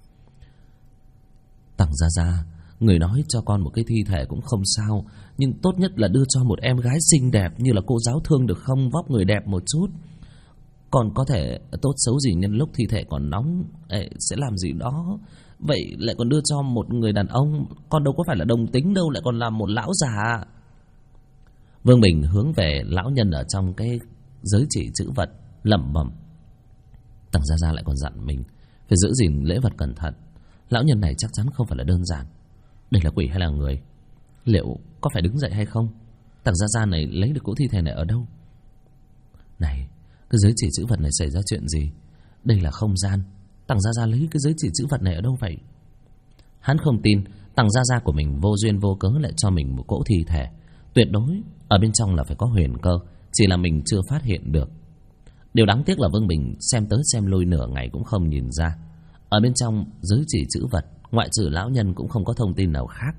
Tằng Gia Gia, người nói cho con một cái thi thể cũng không sao, nhưng tốt nhất là đưa cho một em gái xinh đẹp như là cô giáo Thương được không? Vóc người đẹp một chút. Còn có thể tốt xấu gì nhân lúc thi thể còn nóng sẽ làm gì đó. Vậy lại còn đưa cho một người đàn ông, con đâu có phải là đồng tính đâu, lại còn là một lão già. Vương Bình hướng về lão nhân ở trong cái giới chỉ chữ vật, lẩm bẩm. Tằng Gia Gia lại còn dặn mình phải giữ gìn lễ vật cẩn thận. Lão nhân này chắc chắn không phải là đơn giản. Đây là quỷ hay là người? Liệu có phải đứng dậy hay không? Tằng Gia Gia này lấy được cỗ thi thể này ở đâu? Này, cái giới chỉ chữ vật này xảy ra chuyện gì? Đây là không gian. Tằng Gia Gia lấy cái giới chỉ chữ vật này ở đâu vậy? Hắn không tin Tằng Gia Gia của mình vô duyên vô cớ lại cho mình một cỗ thi thể. Tuyệt đối ở bên trong là phải có huyền cơ, chỉ là mình chưa phát hiện được. Điều đáng tiếc là Vương Bình xem tới xem lui nửa ngày cũng không nhìn ra. Ở bên trong giới chỉ chữ vật, ngoại trừ lão nhân cũng không có thông tin nào khác.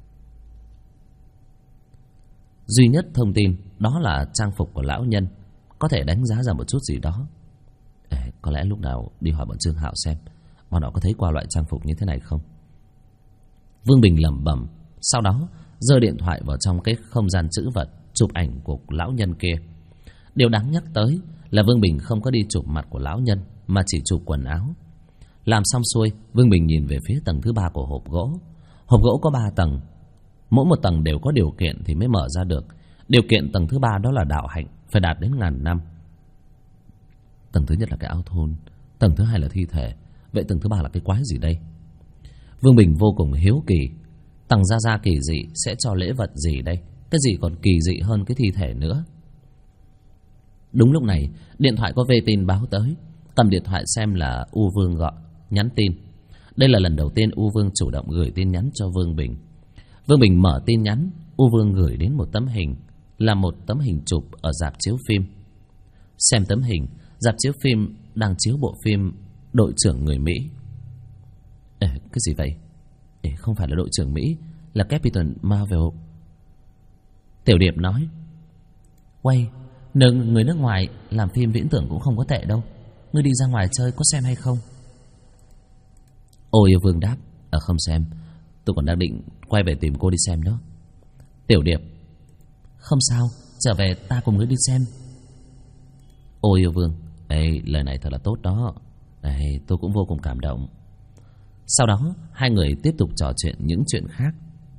Duy nhất thông tin đó là trang phục của lão nhân, có thể đánh giá ra một chút gì đó. Có lẽ lúc nào đi hỏi bọn Trương Hạo xem bọn họ có thấy qua loại trang phục như thế này không. Vương Bình lẩm bẩm, sau đó giơ điện thoại vào trong cái không gian trữ vật, chụp ảnh của lão nhân kia. Điều đáng nhắc tới là Vương Bình không có đi chụp mặt của lão nhân, mà chỉ chụp quần áo. Làm xong xuôi, Vương Bình nhìn về phía tầng thứ 3 của hộp gỗ. Hộp gỗ có 3 tầng, mỗi một tầng đều có điều kiện thì mới mở ra được. Điều kiện tầng thứ 3 đó là đạo hạnh, phải đạt đến 1000 năm. Tầng thứ nhất là cái áo thun, tầng thứ 2 là thi thể. Vậy tầng thứ 3 là cái quái gì đây? Vương Bình vô cùng hiếu kỳ, Tằng Gia Gia kỳ dị sẽ cho lễ vật gì đây? Cái gì còn kỳ dị hơn cái thi thể nữa? Đúng lúc này, điện thoại có về tin báo tới. Cầm điện thoại xem là U Vương gọi, nhắn tin. Đây là lần đầu tiên U Vương chủ động gửi tin nhắn cho Vương Bình. Vương Bình mở tin nhắn, U Vương gửi đến một tấm hình, là một tấm hình chụp ở rạp chiếu phim. Xem tấm hình, rạp chiếu phim đang chiếu bộ phim Đội trưởng người Mỹ. Cái gì vậy? Không phải là đội trưởng Mỹ, là Captain Marvel. Tiểu Điệp nói, Quay, người nước ngoài làm phim viễn tưởng cũng không có tệ đâu. Ngươi đi ra ngoài chơi có xem hay không? Ôi Vương đáp, không xem. tôi còn đang định quay về tìm cô đi xem đó. Tiểu Điệp: Không sao, trở về ta cùng ngươi đi xem. Ô Yêu Vương: Ê, lời này thật là tốt đó. Ê, tôi cũng vô cùng cảm động. Sau đó hai người tiếp tục trò chuyện những chuyện khác.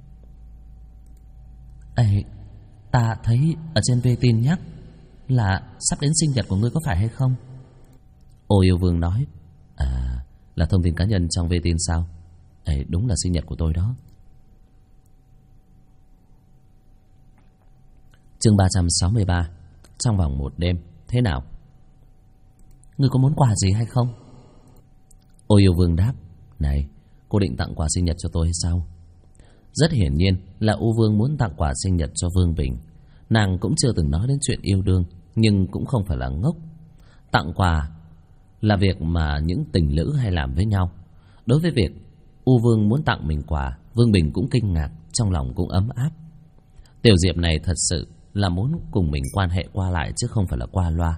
Ê, ta thấy ở trên vệ tin nhắc là sắp đến sinh nhật của ngươi, có phải hay không? Ô Yêu Vương nói: À, là thông tin cá nhân trong vệ tin sao? Ê, đúng là sinh nhật của tôi đó. Chương 363: Trong vòng một đêm. Thế nào? Ngươi có món quà gì hay không? Ô Yêu Vương đáp: Này, cô định tặng quà sinh nhật cho tôi hay sao? Rất hiển nhiên là U Vương muốn tặng quà sinh nhật cho Vương Bình. Nàng cũng chưa từng nói đến chuyện yêu đương, nhưng cũng không phải là ngốc. Tặng quà là việc mà những tình lữ hay làm với nhau. Đối với việc U Vương muốn tặng mình quà, Vương Bình cũng kinh ngạc, trong lòng cũng ấm áp. Tiểu Diệp này thật sự là muốn cùng mình quan hệ qua lại, chứ không phải là qua loa.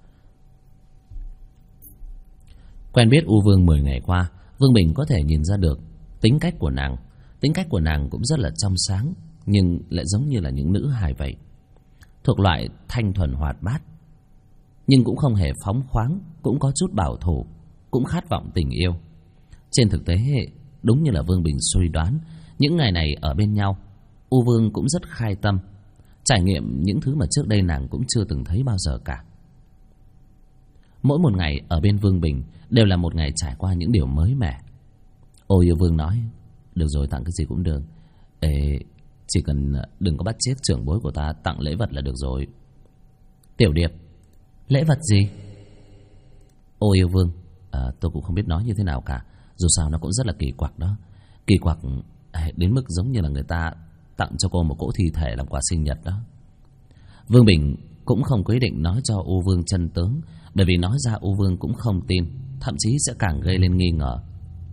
Quen biết U Vương 10 ngày qua, Vương Bình có thể nhìn ra được tính cách của nàng. Tính cách của nàng cũng rất là trong sáng, nhưng lại giống như là những nữ hài vậy. Thuộc loại thanh thuần hoạt bát, nhưng cũng không hề phóng khoáng, cũng có chút bảo thủ, cũng khát vọng tình yêu. Trên thực tế, đúng như là Vương Bình suy đoán, những ngày này ở bên nhau, U Vương cũng rất khai tâm, trải nghiệm những thứ mà trước đây nàng cũng chưa từng thấy bao giờ cả. Mỗi một ngày ở bên Vương Bình đều là một ngày trải qua những điều mới mẻ. Ô Yêu Vương nói: Được rồi, tặng cái gì cũng được. Ê, chỉ cần đừng có bắt chước trưởng bối của ta tặng lễ vật là được rồi. Tiểu Điệp: Lễ vật gì? Ô Yêu Vương: Tôi cũng không biết nói như thế nào cả. Dù sao nó cũng rất là kỳ quặc đó. Kỳ quặc đến mức giống như là người ta tặng cho cô một cỗ thi thể làm quà sinh nhật đó. Vương Bình cũng không quyết định nói cho U Vương chân tướng, bởi vì nói ra U Vương cũng không tin, thậm chí sẽ càng gây lên nghi ngờ.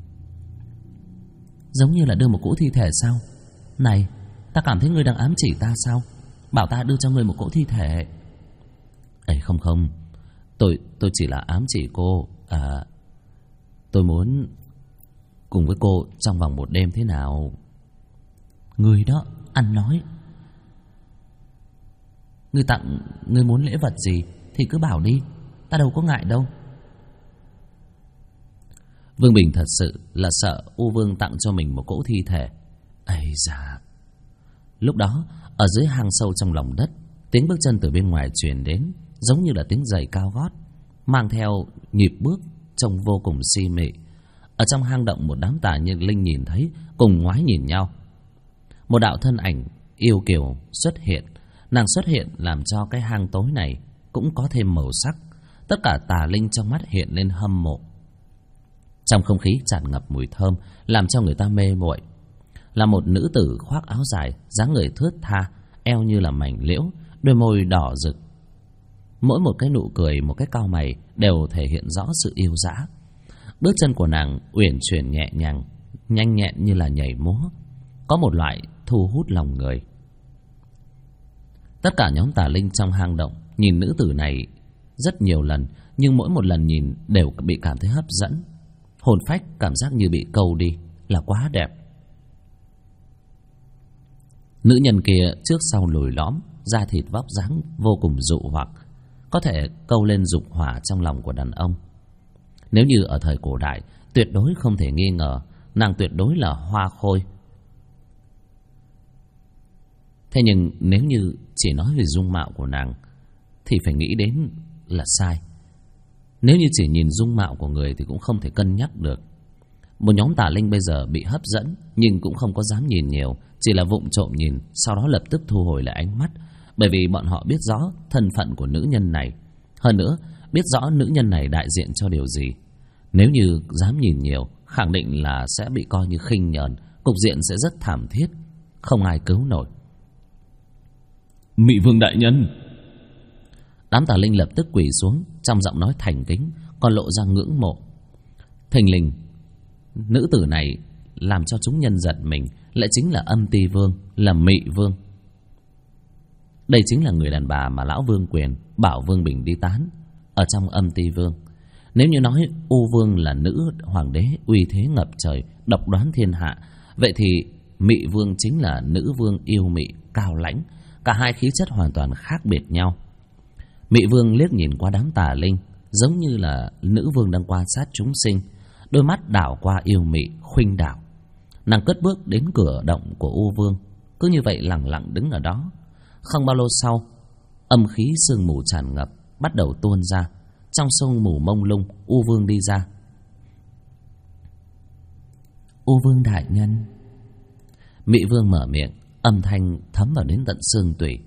Giống như là đưa một cỗ thi thể sao? Này, ta cảm thấy ngươi đang ám chỉ ta sao? Bảo ta đưa cho ngươi một cỗ thi thể. Ê, không, tôi chỉ là ám chỉ cô. Tôi muốn cùng với cô trong vòng một đêm thế nào? Ngươi đó, ăn nói. Ngươi muốn lễ vật gì thì cứ bảo đi, ta đâu có ngại đâu. Vương Bình thật sự là sợ U Vương tặng cho mình một cỗ thi thể. Ây da! Lúc đó, ở dưới hang sâu trong lòng đất, tiếng bước chân từ bên ngoài truyền đến, giống như là tiếng giày cao gót, mang theo nhịp bước trông vô cùng si mị. Ở trong hang động, một đám tà nhân linh nhìn thấy, cùng ngoái nhìn nhau. Một đạo thân ảnh yêu kiều xuất hiện. Nàng xuất hiện làm cho cái hang tối này cũng có thêm màu sắc. Tất cả tà linh trong mắt hiện lên hâm mộ. Trong không khí tràn ngập mùi thơm, làm cho người ta mê muội. Là một nữ tử khoác áo dài, dáng người thướt tha, eo như là mảnh liễu, đôi môi đỏ rực. Mỗi một cái nụ cười, một cái cau mày đều thể hiện rõ sự yêu dã. Bước chân của nàng uyển chuyển nhẹ nhàng, nhanh nhẹn như là nhảy múa, có một loại thu hút lòng người. Tất cả nhóm tà linh trong hang động nhìn nữ tử này rất nhiều lần, nhưng mỗi một lần nhìn đều bị cảm thấy hấp dẫn. Hồn phách cảm giác như bị câu đi, là quá đẹp. Nữ nhân kia trước sau lồi lõm, da thịt vóc dáng vô cùng dụ hoặc, có thể câu lên dục hỏa trong lòng của đàn ông. Nếu như ở thời cổ đại, tuyệt đối không thể nghi ngờ, nàng tuyệt đối là hoa khôi. Thế nhưng nếu như chỉ nói về dung mạo của nàng thì phải nghĩ đến là sai. Nếu như chỉ nhìn dung mạo của người thì cũng không thể cân nhắc được. Một nhóm tà linh bây giờ bị hấp dẫn, nhưng cũng không có dám nhìn nhiều, chỉ là vụng trộm nhìn, sau đó lập tức thu hồi lại ánh mắt. Bởi vì bọn họ biết rõ thân phận của nữ nhân này, hơn nữa biết rõ nữ nhân này đại diện cho điều gì. Nếu như dám nhìn nhiều, khẳng định là sẽ bị coi như khinh nhờn, cục diện sẽ rất thảm thiết, không ai cứu nổi. Mị Vương đại nhân! Đám tà linh lập tức quỳ xuống, trong giọng nói thành kính còn lộ ra ngưỡng mộ. Thình lình, nữ tử này làm cho chúng nhân giật mình, lại chính là Âm Ti Vương, là Mị Vương. Đây chính là người đàn bà mà lão Vương Quyền bảo Vương Bình đi tán ở trong Âm Ti Vương. Nếu như nói U Vương là nữ hoàng đế uy thế ngập trời, độc đoán thiên hạ, Vậy thì Mị Vương chính là nữ vương yêu mị, cao lãnh. Cả hai khí chất hoàn toàn khác biệt nhau. Mị Vương liếc nhìn qua đám tà linh, giống như là nữ vương đang quan sát chúng sinh. Đôi mắt đảo qua yêu mị, khuynh đảo. Nàng cất bước đến cửa động của U Vương, cứ như vậy lặng lặng đứng ở đó. Không bao lâu sau, âm khí sương mù tràn ngập, bắt đầu tuôn ra. Trong sương mù mông lung, U Vương đi ra. U Vương đại nhân. Mị Vương mở miệng, âm thanh thấm vào đến tận xương tủy.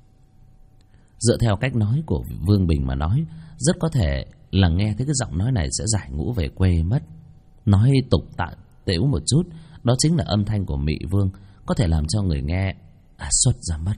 Dựa theo cách nói của Vương Bình mà nói, rất có thể là nghe thấy cái giọng nói này sẽ giải ngũ về quê mất. Nói tục tễu một chút, đó chính là âm thanh của Mị Vương, có thể làm cho người nghe xuất ra mất.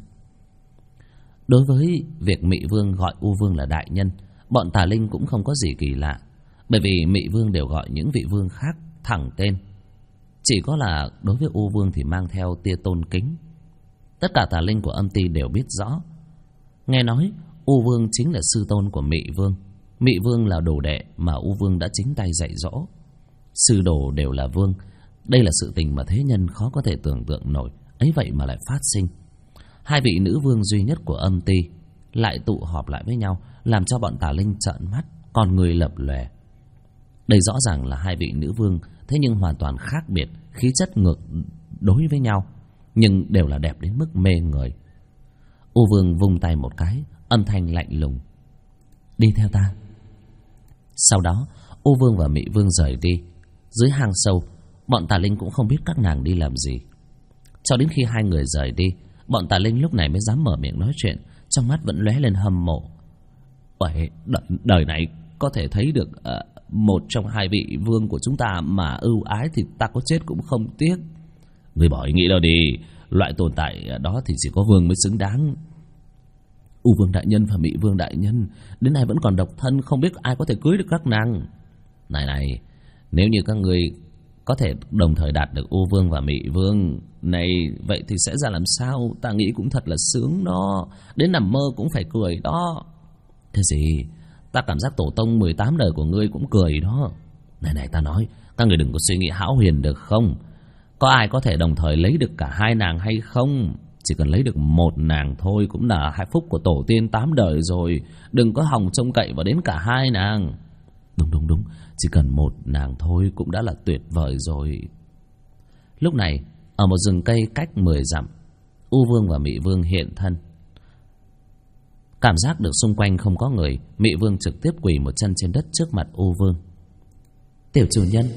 Đối với việc Mị Vương gọi U Vương là đại nhân, bọn tà linh cũng không có gì kỳ lạ, bởi vì Mị Vương đều gọi những vị vương khác thẳng tên. Chỉ có là đối với U Vương thì mang theo tia tôn kính. Tất cả tà linh của âm ty đều biết rõ. Nghe nói U Vương chính là sư tôn của Mị Vương. Mị Vương là đồ đệ mà U Vương đã chính tay dạy dỗ. Sư đồ đều là vương. Đây là sự tình mà thế nhân khó có thể tưởng tượng nổi, ấy vậy mà lại phát sinh. Hai vị nữ vương duy nhất của âm ty lại tụ họp lại với nhau, làm cho bọn tà linh trợn mắt, con người lập lòe. Đây rõ ràng là hai vị nữ vương, thế nhưng hoàn toàn khác biệt, khí chất ngược đối với nhau, nhưng đều là đẹp đến mức mê người. U Vương vung tay một cái, âm thanh lạnh lùng: đi theo ta. Sau đó U Vương và Mị Vương rời đi. Dưới hang sâu, bọn tà linh cũng không biết các nàng đi làm gì. Cho đến khi hai người rời đi, bọn tà linh lúc này mới dám mở miệng nói chuyện, trong mắt vẫn lóe lên hâm mộ. Đời này có thể thấy được một trong hai vị vương của chúng ta mà ưu ái thì ta có chết cũng không tiếc. Người bỏ ý nghĩ đâu đi, loại tồn tại đó thì chỉ có vương mới xứng đáng. U Vương đại nhân và Mị Vương đại nhân đến nay vẫn còn độc thân, không biết ai có thể cưới được các nàng. Này, nếu như các người có thể đồng thời đạt được U Vương và Mị Vương này, vậy thì sẽ ra làm sao? Ta nghĩ cũng thật là sướng đó, đến nằm mơ cũng phải cười đó. Thế gì? Ta cảm giác tổ tông 18 đời của ngươi cũng cười đó. Này, ta nói, các người đừng có suy nghĩ hão huyền được không? Có ai có thể đồng thời lấy được cả hai nàng hay không? Chỉ cần lấy được một nàng thôi cũng là hạnh phúc của tổ tiên 8 đời rồi. Đừng có hòng trông cậy vào đến cả hai nàng. Đúng, chỉ cần một nàng thôi cũng đã là tuyệt vời rồi. Lúc này, ở một rừng cây cách 10 dặm, U Vương và Mị Vương hiện thân. Cảm giác được xung quanh không có người, Mị Vương trực tiếp quỳ một chân trên đất trước mặt U Vương. Tiểu chủ nhân.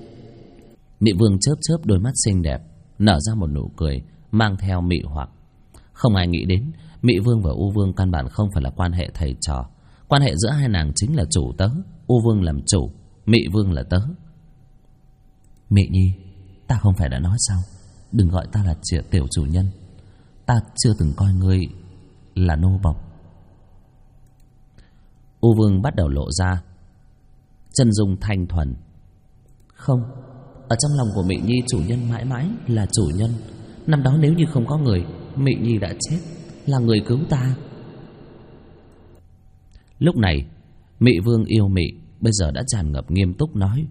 Mị Vương chớp đôi mắt xinh đẹp, nở ra một nụ cười mang theo mị hoặc. Không ai nghĩ đến Mị Vương và U Vương căn bản không phải là quan hệ thầy trò. Quan hệ giữa hai nàng chính là chủ tớ. U Vương làm chủ, Mị Vương là tớ. Mị nhi, ta không phải đã nói sao, đừng gọi ta là tiểu chủ nhân. Ta chưa từng coi ngươi là nô bộc. U Vương bắt đầu lộ ra chân dung thanh thuần. Không, ở trong lòng của Mị nhi, chủ nhân mãi mãi là chủ nhân. Năm đó nếu như không có người, Mị nhi đã chết, là người cứu ta. Lúc này Mị Vương yêu Mị bây giờ đã tràn ngập nghiêm túc nói.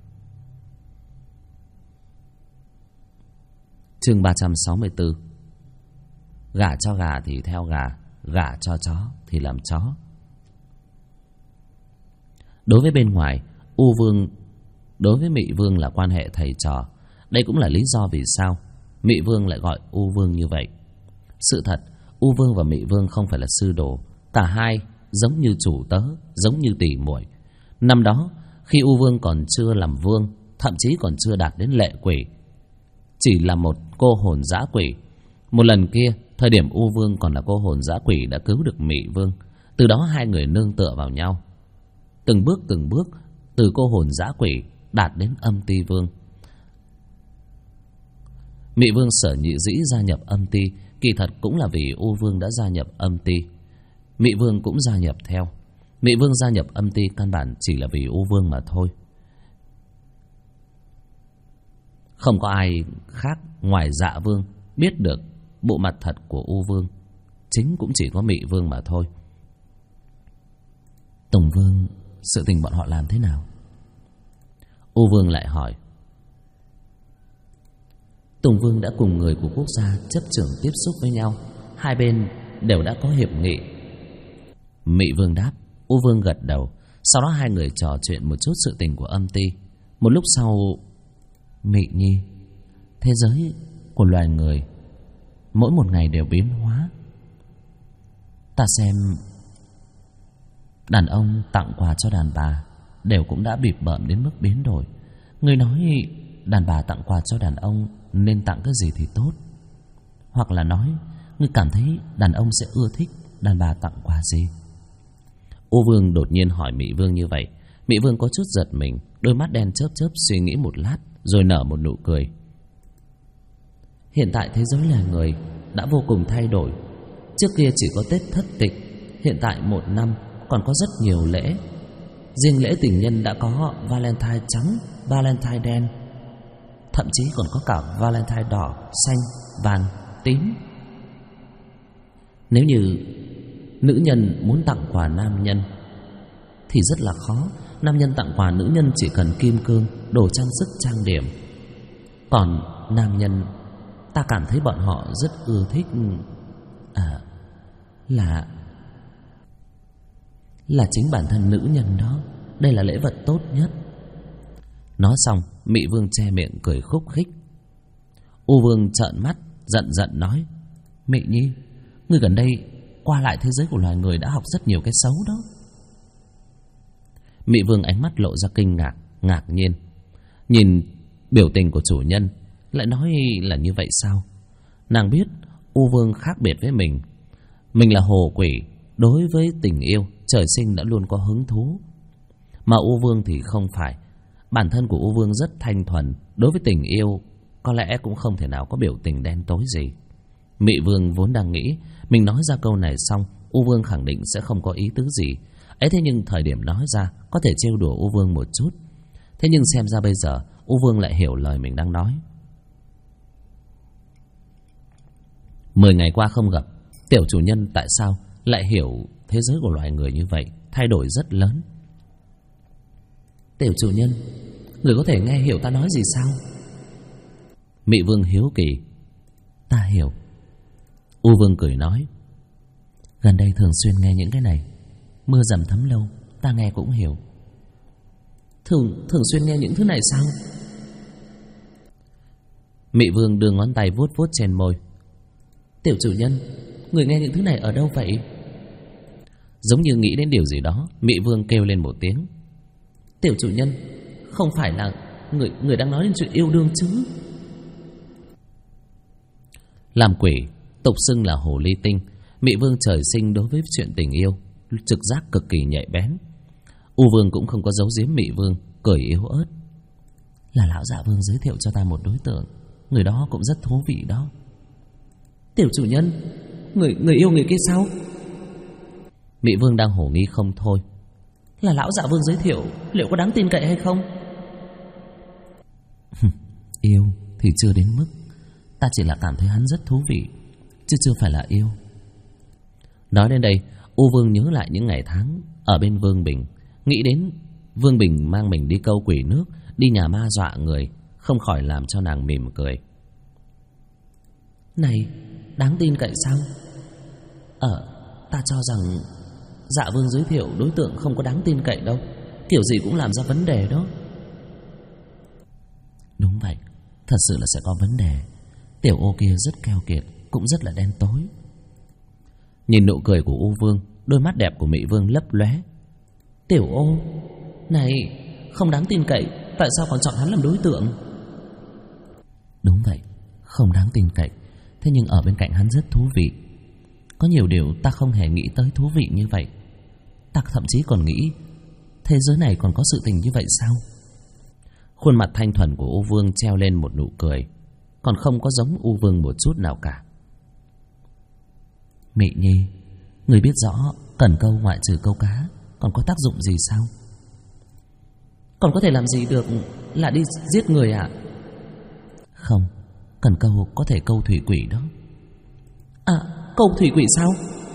Chương 364. Gả cho gà thì theo gà, gả cho chó thì làm chó. Đối với bên ngoài, U Vương đối với Mị Vương là quan hệ thầy trò. Đây cũng là lý do vì sao Mị Vương lại gọi U Vương như vậy. Sự thật, U Vương và Mị Vương không phải là sư đồ, cả hai giống như chủ tớ, giống như tỷ muội. Năm đó, khi U Vương còn chưa làm vương, thậm chí còn chưa đạt đến lệ quỷ, chỉ là một cô hồn dã quỷ. Một lần kia, thời điểm U Vương còn là cô hồn dã quỷ đã cứu được Mị Vương. Từ đó hai người nương tựa vào nhau, từng bước từ cô hồn dã quỷ đạt đến âm ty vương. Mị Vương sở dĩ gia nhập âm ty, kỳ thật cũng là vì U Vương đã gia nhập âm ty. Mị Vương cũng gia nhập theo. Mị Vương gia nhập âm ty căn bản chỉ là vì U Vương mà thôi. Không có ai khác ngoài Dạ Vương biết được bộ mặt thật của U Vương, chính cũng chỉ có Mị Vương mà thôi. Tổng Vương, sự tình bọn họ làm thế nào? U Vương lại hỏi. Tùng Vương đã cùng người của quốc gia chấp trưởng tiếp xúc với nhau, hai bên đều đã có hiệp nghị. Mị Vương đáp, U Vương gật đầu. Sau đó hai người trò chuyện một chút sự tình của âm ty. Một lúc sau, Mị Nhi, thế giới của loài người mỗi một ngày đều biến hóa. Ta xem đàn ông tặng quà cho đàn bà đều cũng đã bịp bợm đến mức biến đổi. Người nói đàn bà tặng quà cho đàn ông nên tặng cái gì thì tốt, hoặc là nói người cảm thấy đàn ông sẽ ưa thích đàn bà tặng quà gì. U Vương đột nhiên hỏi Mị Vương như vậy. Mị Vương có chút giật mình, đôi mắt đen chớp chớp suy nghĩ một lát rồi nở một nụ cười. Hiện tại thế giới loài người đã vô cùng thay đổi. Trước kia chỉ có Tết Thất Tịch, hiện tại một năm còn có rất nhiều lễ. Riêng lễ tình nhân đã có Valentine trắng, Valentine đen, thậm chí còn có cả Valentine đỏ, xanh, vàng, tím. Nếu như nữ nhân muốn tặng quà nam nhân thì rất là khó. Nam nhân tặng quà nữ nhân chỉ cần kim cương, đồ trang sức trang điểm. Còn nam nhân, ta cảm thấy bọn họ rất ưa thích là chính bản thân nữ nhân đó. Đây là lễ vật tốt nhất. Nói xong, Mị Vương che miệng cười khúc khích. U Vương trợn mắt giận giận nói, Mị Nhi, ngươi gần đây qua lại thế giới của loài người đã học rất nhiều cái xấu đó. Mị Vương ánh mắt lộ ra kinh ngạc, ngạc nhiên. Nhìn biểu tình của chủ nhân, lại nói là như vậy sao? Nàng biết U Vương khác biệt với mình. Mình là hồ quỷ, đối với tình yêu trời sinh đã luôn có hứng thú, mà U Vương thì không phải. Bản thân của U Vương rất thanh thuần, đối với tình yêu có lẽ cũng không thể nào có biểu tình đen tối gì. Mị Vương vốn đang nghĩ mình nói ra câu này xong U Vương khẳng định sẽ không có ý tứ gì ấy, thế nhưng thời điểm nói ra có thể trêu đùa U Vương một chút. Thế nhưng xem ra bây giờ U Vương lại hiểu lời mình đang nói. 10 ngày qua không gặp, tiểu chủ nhân tại sao lại hiểu thế giới của loài người như vậy, thay đổi rất lớn. Tiểu chủ nhân, người có thể nghe hiểu ta nói gì sao? Mị Vương hiếu kỳ. Ta hiểu. U Vương cười nói, gần đây thường xuyên nghe những cái này. Mưa dầm thấm lâu, ta nghe cũng hiểu. Thường xuyên nghe những thứ này sao? Mị Vương đưa ngón tay vuốt vuốt trên môi. Tiểu chủ nhân, người nghe những thứ này ở đâu vậy? Giống như nghĩ đến điều gì đó, Mị Vương kêu lên một tiếng. Tiểu chủ nhân, không phải là người đang nói đến chuyện yêu đương chứ? Làm quỷ, tục xưng là hồ ly tinh, Mị Vương trời sinh đối với chuyện tình yêu trực giác cực kỳ nhạy bén. U Vương cũng không có giấu giếm Mị Vương, cười yếu ớt. Là lão Dạ Vương giới thiệu cho ta một đối tượng, người đó cũng rất thú vị đó. Tiểu chủ nhân, người yêu người kia sao? Mị Vương đang hồ nghi không thôi. Là lão Dạ Vương giới thiệu, liệu có đáng tin cậy hay không? Yêu thì chưa đến mức. Ta chỉ là cảm thấy hắn rất thú vị, chứ chưa phải là yêu. Nói đến đây, U Vương nhớ lại những ngày tháng ở bên Vương Bình, nghĩ đến Vương Bình mang mình đi câu quỷ nước, đi nhà ma dọa người, không khỏi làm cho nàng mỉm cười. Này, đáng tin cậy sao? Ta cho rằng Dạ Vương giới thiệu đối tượng không có đáng tin cậy đâu, kiểu gì cũng làm ra vấn đề đó. Đúng vậy, thật sự là sẽ có vấn đề. Tiểu ô kia rất keo kiệt, cũng rất là đen tối. Nhìn nụ cười của U Vương, đôi mắt đẹp của Mị Vương lấp lóe. Tiểu ô, này, không đáng tin cậy, tại sao còn chọn hắn làm đối tượng? Đúng vậy, không đáng tin cậy, thế nhưng ở bên cạnh hắn rất thú vị. Có nhiều điều ta không hề nghĩ tới thú vị như vậy. Ta thậm chí còn nghĩ thế giới này còn có sự tình như vậy sao? Khuôn mặt thanh thuần của U Vương treo lên một nụ cười, còn không có giống U Vương một chút nào cả. Mị Nhi, người biết rõ cần câu ngoại trừ câu cá còn có tác dụng gì sao? Còn có thể làm gì được là đi giết người à? Không, cần câu có thể câu thủy quỷ đó. À, câu thủy quỷ sao?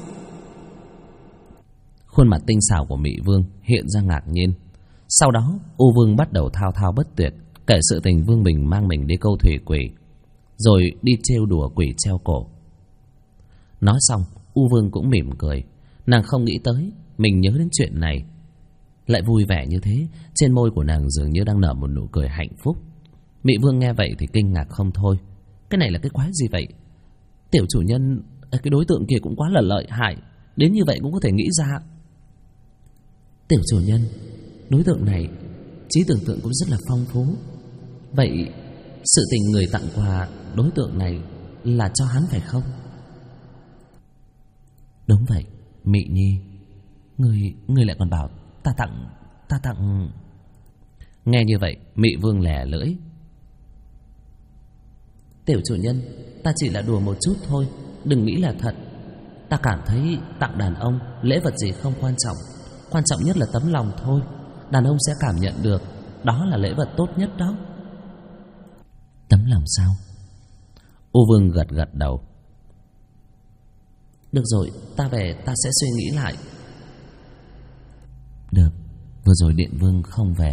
Khuôn mặt tinh xảo của Mị Vương hiện ra ngạc nhiên. Sau đó U Vương bắt đầu thao thao bất tuyệt kể sự tình Vương Bình mang mình đi câu thủy quỷ. rồi đi trêu đùa quỷ treo cổ. Nói xong, U Vương cũng mỉm cười. Nàng không nghĩ tới mình nhớ đến chuyện này lại vui vẻ như thế. Trên môi của nàng dường như đang nở một nụ cười hạnh phúc. Mị Vương nghe vậy thì kinh ngạc không thôi. Cái này là cái quái gì vậy? Tiểu chủ nhân, cái đối tượng kia cũng quá là lợi hại, đến như vậy cũng có thể nghĩ ra. Tiểu chủ nhân, đối tượng này trí tưởng tượng cũng rất là phong phú. Vậy sự tình người tặng quà đối tượng này là cho hắn phải không? Đúng vậy, Mị Nhi. Ngươi lại còn bảo ta tặng. Nghe như vậy, Mị Vương lẻ lưỡi. Tiểu chủ nhân, ta chỉ là đùa một chút thôi, đừng nghĩ là thật. Ta cảm thấy tặng đàn ông lễ vật gì không quan trọng, quan trọng nhất là tấm lòng thôi. Đàn ông sẽ cảm nhận được đó là lễ vật tốt nhất đó. Tấm lòng sao? U Vương gật gật đầu. Được rồi, ta về ta sẽ suy nghĩ lại. Được, vừa rồi Điện Vương không về.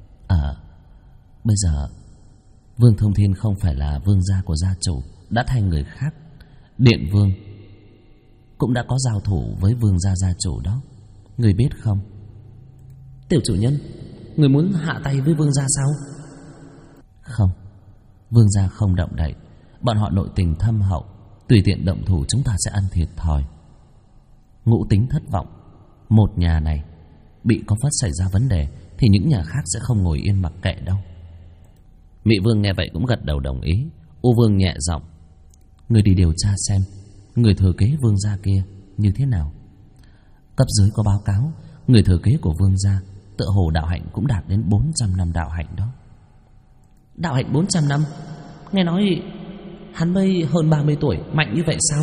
Bây giờ Vương Thông Thiên không phải là vương gia của gia chủ, đã thành người khác. Điện Vương cũng đã có giao thủ với vương gia gia chủ đó, người biết không? Tiểu chủ nhân, người muốn hạ tay với vương gia sao? Không, vương gia không động đậy. Bọn họ nội tình thâm hậu, tùy tiện động thủ chúng ta sẽ ăn thiệt thòi. Ngũ Tính thất vọng, một nhà này bị có phát xảy ra vấn đề thì những nhà khác sẽ không ngồi yên mặc kệ đâu. Mị Vương nghe vậy cũng gật đầu đồng ý. U Vương nhẹ giọng, người đi điều tra xem người thừa kế vương gia kia như thế nào. Cấp dưới có báo cáo người thừa kế của vương gia tựa hồ đạo hạnh cũng đạt đến 400 năm đạo hạnh đó. Đạo hạnh 400 năm? Nghe nói hắn mới hơn 30 tuổi, mạnh như vậy sao?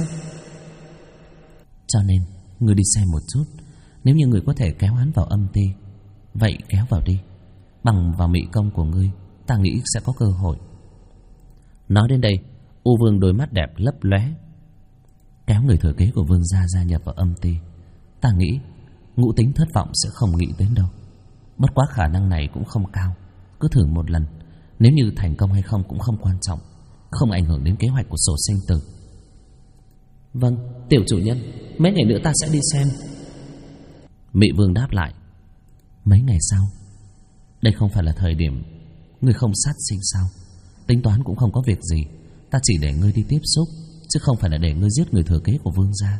Cho nên người đi xem một chút. Nếu như người có thể kéo hắn vào âm ti, vậy kéo vào đi. Bằng vào mỹ công của ngươi, ta nghĩ sẽ có cơ hội. Nói đến đây, U Vương đôi mắt đẹp lấp lóe. Kéo người thừa kế của vương gia gia nhập vào âm ti, ta nghĩ Ngũ Tính thất vọng sẽ không nghĩ đến đâu. Bất quá khả năng này cũng không cao, cứ thử một lần. Nếu như thành công hay không cũng không quan trọng, không ảnh hưởng đến kế hoạch của sổ sinh tử. Vâng, tiểu chủ nhân, mấy ngày nữa ta sẽ đi xem. Mị Vương đáp lại. Mấy ngày sau? Đây không phải là thời điểm ngươi không sát sinh sao? Tính toán cũng không có việc gì, ta chỉ để ngươi đi tiếp xúc, chứ không phải là để ngươi giết người thừa kế của vương gia.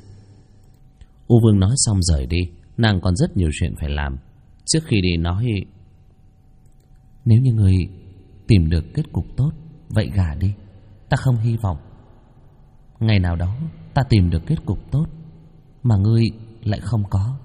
U Vương nói xong rời đi. Nàng còn rất nhiều chuyện phải làm. Trước khi đi nói, nếu như ngươi tìm được kết cục tốt, vậy gả đi. Ta không hy vọng ngày nào đó ta tìm được kết cục tốt mà ngươi lại không có.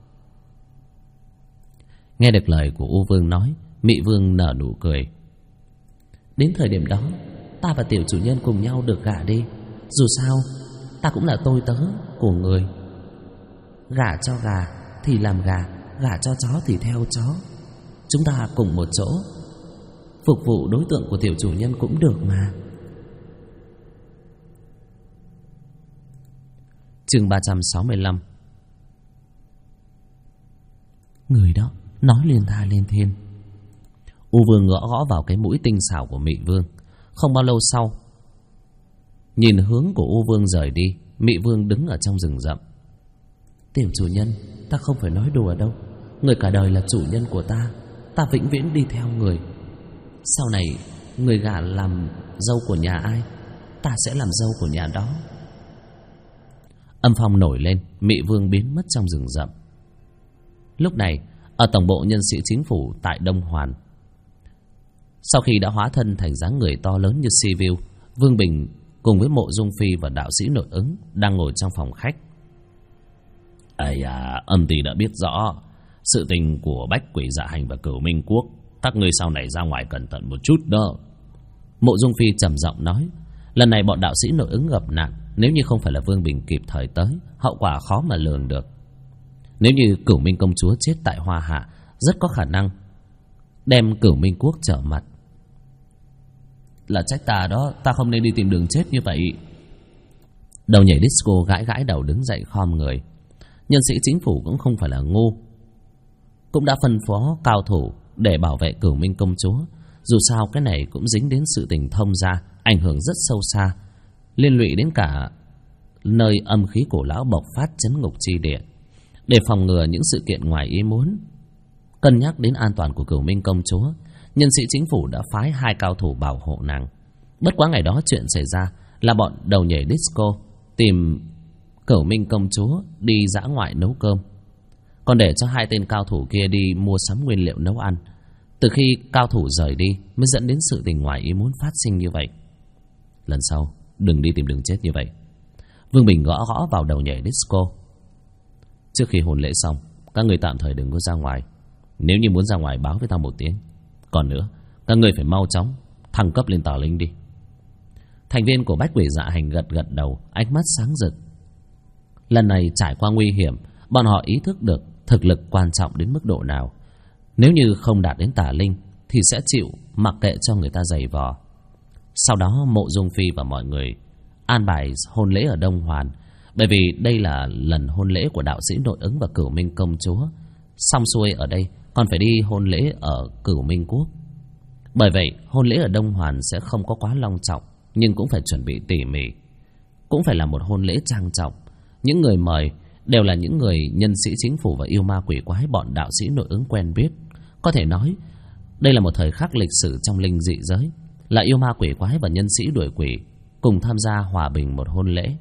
Nghe được lời của U Vương nói, Mị Vương nở nụ cười. Đến thời điểm đó, ta và tiểu chủ nhân cùng nhau được gả đi. Dù sao, ta cũng là tôi tớ của người. Gả cho gà thì làm gà, gả cho chó thì theo chó. Chúng ta cùng một chỗ, phục vụ đối tượng của tiểu chủ nhân cũng được mà. Chương 365. Người đó nói liên tha liên thiên. U Vương gõ gõ vào cái mũi tinh xảo của Mị Vương. Không bao lâu sau, nhìn hướng của U Vương rời đi, Mị Vương đứng ở trong rừng rậm. Tiểu chủ nhân, ta không phải nói đùa đâu. Người cả đời là chủ nhân của ta, ta vĩnh viễn đi theo người. Sau này người gả làm dâu của nhà ai, ta sẽ làm dâu của nhà đó. Âm phong nổi lên, Mị Vương biến mất trong rừng rậm. Lúc này, ở tổng bộ nhân sĩ chính phủ tại Đông Hoàn, sau khi đã hóa thân thành dáng người to lớn như Siêu, Vương Bình cùng với Mộ Dung Phi và đạo sĩ Nội Ứng đang ngồi trong phòng khách. Âm ty đã biết rõ sự tình của Bách Quỷ Dạ Hành và Cửu Minh Quốc. Các ngươi sau này ra ngoài cẩn thận một chút đó. Mộ Dung Phi trầm giọng nói. Lần này bọn đạo sĩ Nội Ứng gặp nạn, nếu như không phải là Vương Bình kịp thời tới, hậu quả khó mà lường được. Nếu như Cửu Minh công chúa chết tại Hoa Hạ, rất có khả năng đem Cửu Minh Quốc trở mặt. Là trách ta đó, ta không nên đi tìm đường chết như vậy. Đầu nhảy disco gãi gãi đầu đứng dậy khom người. Nhân sĩ chính phủ cũng không phải là ngu, cũng đã phân phó cao thủ để bảo vệ Cửu Minh công chúa. Dù sao cái này cũng dính đến sự tình thông gia, ảnh hưởng rất sâu xa, liên lụy đến cả nơi âm khí cổ lão bộc phát chấn ngục chi địa. Để phòng ngừa những sự kiện ngoài ý muốn, cân nhắc đến an toàn của Cửu Minh công chúa, nhân sĩ chính phủ đã phái 2 cao thủ bảo hộ nàng. Bất quá ngày đó chuyện xảy ra là bọn đầu nhảy disco tìm Cửu Minh công chúa đi dã ngoại nấu cơm, còn để cho 2 tên cao thủ kia đi mua sắm nguyên liệu nấu ăn. Từ khi cao thủ rời đi mới dẫn đến sự tình ngoài ý muốn phát sinh như vậy. Lần sau đừng đi tìm đường chết như vậy. Vương Bình gõ gõ vào đầu nhảy disco. Trước khi hôn lễ xong, các người tạm thời đừng có ra ngoài. Nếu như muốn ra ngoài báo với tao một tiếng. Còn nữa, các người phải mau chóng thăng cấp lên tà linh đi. Thành viên của Bách Quỷ Dạ Hành gật gật đầu, ánh mắt sáng rực. Lần này trải qua nguy hiểm, bọn họ ý thức được thực lực quan trọng đến mức độ nào. Nếu như không đạt đến tà linh thì sẽ chịu mặc kệ cho người ta giày vò. Sau đó Mộ Dung Phi và mọi người an bài hôn lễ ở Đông Hoàn, bởi vì đây là lần hôn lễ của đạo sĩ Nội Ứng và Cửu Minh công chúa. Xong xuôi ở đây còn phải đi hôn lễ ở Cửu Minh Quốc. Bởi vậy hôn lễ ở Đông Hoàn sẽ không có quá long trọng, nhưng cũng phải chuẩn bị tỉ mỉ. Cũng phải là một hôn lễ trang trọng. Những người mời đều là những người nhân sĩ chính phủ và yêu ma quỷ quái bọn đạo sĩ Nội Ứng quen biết. Có thể nói đây là một thời khắc lịch sử trong linh dị giới, là yêu ma quỷ quái và nhân sĩ đuổi quỷ cùng tham gia hòa bình một hôn lễ.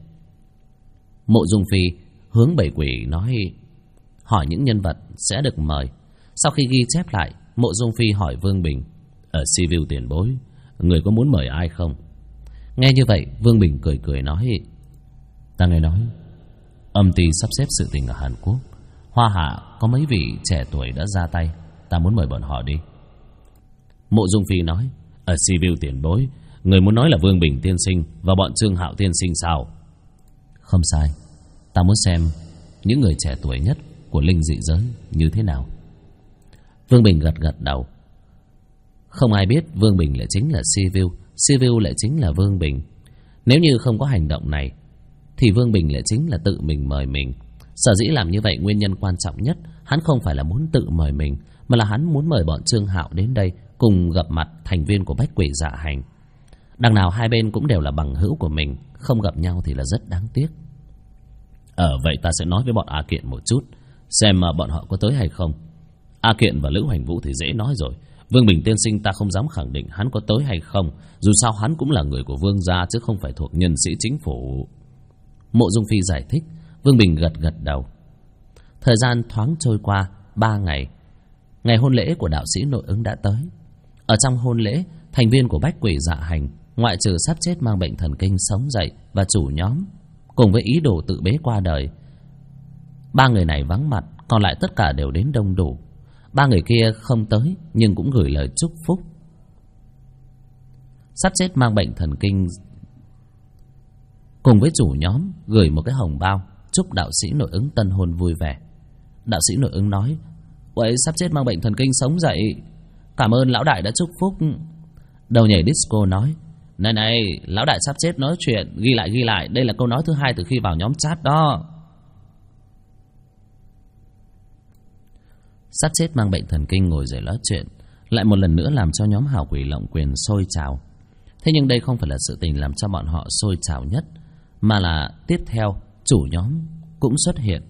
Mộ Dung Phi hướng bảy quỷ hỏi những nhân vật sẽ được mời. Sau khi ghi chép lại, Mộ Dung Phi hỏi Vương Bình: ở Sivu tiền bối, người có muốn mời ai không? Nghe như vậy, Vương Bình cười cười nói: ta nghe nói âm ty sắp xếp sự tình ở Hàn Quốc, Hoa Hạ có mấy vị trẻ tuổi đã ra tay, ta muốn mời bọn họ đi. Mộ Dung Phi nói: ở Sivu tiền bối, người muốn nói là Vương Bình tiên sinh và bọn Trương Hạo tiên sinh sao? Không sai, ta muốn xem những người trẻ tuổi nhất của linh dị giới như thế nào. Vương Bình gật gật đầu. Không ai biết Vương Bình lại chính là Sivu, Sivu lại chính là Vương Bình. Nếu như không có hành động này thì Vương Bình lại chính là tự mình mời mình. Sở dĩ làm như vậy, nguyên nhân quan trọng nhất, hắn không phải là muốn tự mời mình, mà là hắn muốn mời bọn Trương Hạo đến đây cùng gặp mặt thành viên của Bách Quỷ Dạ Hành. Đằng nào hai bên cũng đều là bằng hữu của mình, không gặp nhau thì là rất đáng tiếc. Vậy ta sẽ nói với bọn A Kiện một chút, xem bọn họ có tới hay không. A Kiện và Lữ Hoành Vũ thì dễ nói rồi. Vương Bình tiên sinh ta không dám khẳng định hắn có tới hay không, dù sao hắn cũng là người của Vương gia chứ không phải thuộc nhân sĩ chính phủ. Mộ Dung Phi giải thích. Vương Bình gật gật đầu. Thời gian thoáng trôi qua 3 ngày. Ngày hôn lễ của đạo sĩ Nội Ứng đã tới. Ở trong hôn lễ, thành viên của Bách Quỷ Dạ Hành, ngoại trừ sắp chết mang bệnh thần kinh sống dậy và chủ nhóm cùng với ý đồ tự bế qua đời, 3 người này vắng mặt, còn lại tất cả đều đến đông đủ. 3 người kia không tới nhưng cũng gửi lời chúc phúc. Sắp chết mang bệnh thần kinh cùng với chủ nhóm gửi một cái hồng bao chúc đạo sĩ Nội Ứng tân hôn vui vẻ. Đạo sĩ Nội Ứng nói: vậy sắp chết mang bệnh thần kinh sống dậy, cảm ơn lão đại đã chúc phúc. Đầu nhảy disco nói: này, lão đại sắp chết nói chuyện, ghi lại, đây là câu nói thứ 2 từ khi vào nhóm chat đó. Sắp chết mang bệnh thần kinh ngồi dậy nói chuyện, lại một lần nữa làm cho nhóm Hào Quỷ Lộng Quyền sôi trào. Thế nhưng đây không phải là sự tình làm cho bọn họ sôi trào nhất, mà là tiếp theo chủ nhóm cũng xuất hiện.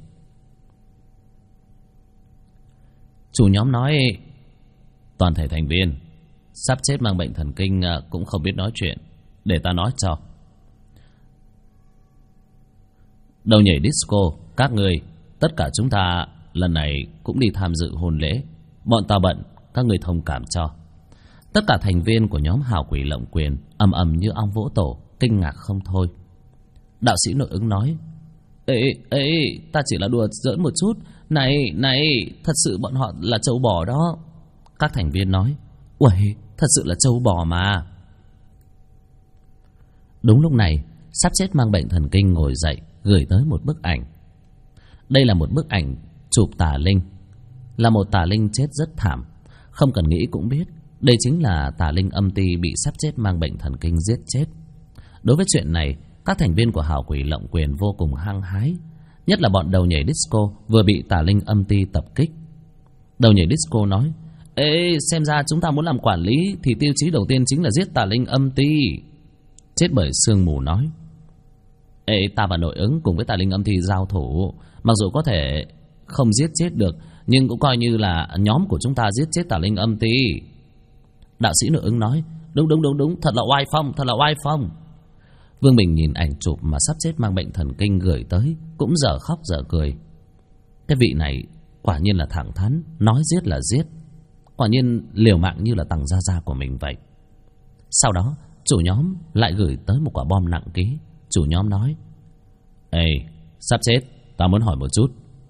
Chủ nhóm nói: toàn thể thành viên sắp chết mang bệnh thần kinh cũng không biết nói chuyện, để ta nói cho. Đầu nhảy disco, các người, tất cả chúng ta lần này cũng đi tham dự hôn lễ. Bọn ta bận, các người thông cảm cho. Tất cả thành viên của nhóm Hào Quỷ Lộng Quyền ầm ầm như ong vỗ tổ, kinh ngạc không thôi. Đạo sĩ Nội Ứng nói: Ê, ta chỉ là đùa giỡn một chút. Này, thật sự bọn họ là trâu bò đó. Các thành viên nói: uầy, thật sự là trâu bò mà. Đúng lúc này, sắp chết mang bệnh thần kinh ngồi dậy, gửi tới một bức ảnh. Đây là một bức ảnh chụp tà linh, là một tà linh chết rất thảm. Không cần nghĩ cũng biết, đây chính là tà linh âm ty bị sắp chết mang bệnh thần kinh giết chết. Đối với chuyện này, các thành viên của Hào Quỷ Lộng Quyền vô cùng hăng hái, nhất là bọn đầu nhảy disco vừa bị tà linh âm ty tập kích. Đầu nhảy disco nói: ê, xem ra chúng ta muốn làm quản lý thì tiêu chí đầu tiên chính là giết tà linh âm ty. chết bởi sương mù nói: Ê, ta và nội ứng cùng với Tà Linh Âm Thi giao thủ, mặc dù có thể không giết chết được, nhưng cũng coi như là nhóm của chúng ta giết chết Tà Linh Âm Thi. Đạo sĩ nội ứng nói: Đúng, thật là oai phong, thật là oai phong. Vương Bình nhìn ảnh chụp mà sắp chết mang bệnh thần kinh gửi tới, cũng dở khóc dở cười. Cái vị này quả nhiên là thẳng thắn, nói giết là giết, quả nhiên liều mạng như là Tằng Gia Gia của mình vậy. Sau đó chủ nhóm lại gửi tới một quả bom nặng ký. Chủ nhóm nói: Ê, sắp chết, ta muốn hỏi một chút.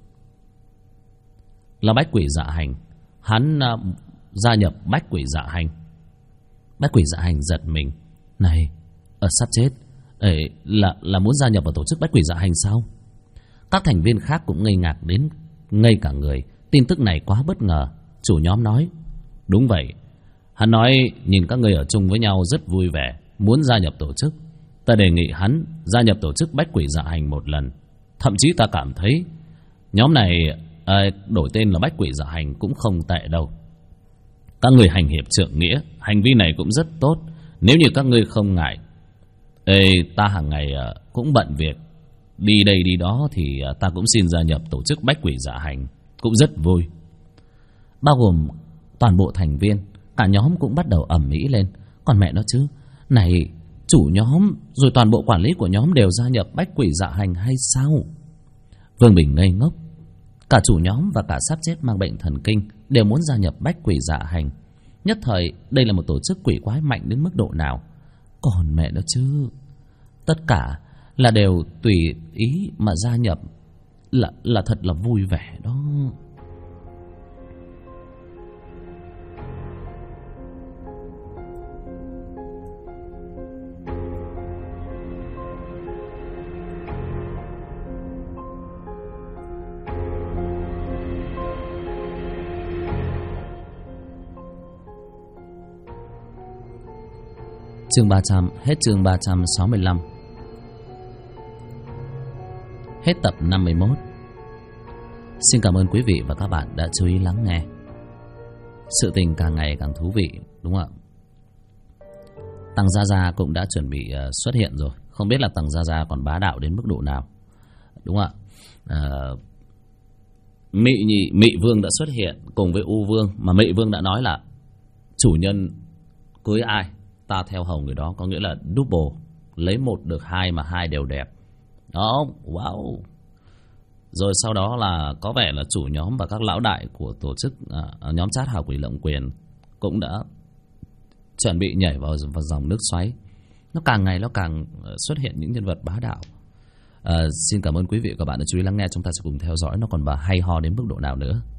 Là Bách Quỷ Dạ Hành, hắn gia nhập Bách Quỷ Dạ Hành. Bách Quỷ Dạ Hành giật mình: Này, sắp chết, là muốn gia nhập vào tổ chức Bách Quỷ Dạ Hành sao? Các thành viên khác cũng ngây ngạc đến ngây cả người. Tin tức này quá bất ngờ. Chủ nhóm nói: Đúng vậy, hắn nói nhìn các người ở chung với nhau rất vui vẻ, muốn gia nhập tổ chức. Ta đề nghị hắn gia nhập tổ chức Bách Quỷ Dạ Hành một lần. Thậm chí ta cảm thấy nhóm này đổi tên là Bách Quỷ Dạ Hành cũng không tệ đâu. Các người hành hiệp trượng nghĩa, hành vi này cũng rất tốt. Nếu như các ngươi không ngại, ta hàng ngày cũng bận việc, đi đây đi đó, thì ta cũng xin gia nhập tổ chức Bách Quỷ Dạ Hành, cũng rất vui. Bao gồm toàn bộ thành viên, cả nhóm cũng bắt đầu ầm ĩ lên. Còn mẹ nó chứ, này, chủ nhóm rồi toàn bộ quản lý của nhóm đều gia nhập Bách Quỷ Dạ Hành hay sao? Vương Bình ngây ngốc. Cả chủ nhóm và cả sắp chết mang bệnh thần kinh đều muốn gia nhập Bách Quỷ Dạ Hành. Nhất thời đây là một tổ chức quỷ quái mạnh đến mức độ nào? Còn mẹ nó chứ, tất cả là đều tùy ý mà gia nhập, là thật là vui vẻ đó. Chương 300, hết chương 365. Hết tập 51. Xin cảm ơn quý vị và các bạn đã chú ý lắng nghe. Sự tình càng ngày càng thú vị, đúng không ạ? Tằng Gia Gia cũng đã chuẩn bị xuất hiện rồi. Không biết là Tằng Gia Gia còn bá đạo đến mức độ nào, đúng không ạ? Mị Vương đã xuất hiện cùng với U Vương, mà Mị Vương đã nói là chủ nhân cưới ai ta theo hầu người đó, có nghĩa là double, lấy một được hai mà hai đều đẹp. Đó, wow. Rồi sau đó là có vẻ là chủ nhóm và các lão đại của tổ chức nhóm chat Hào Quỷ Lộng Quyền cũng đã chuẩn bị nhảy vào dòng nước xoáy. Nó càng ngày nó càng xuất hiện những nhân vật bá đạo. Xin cảm ơn quý vị và các bạn đã chú ý lắng nghe. Chúng ta sẽ cùng theo dõi nó còn hay ho đến mức độ nào nữa.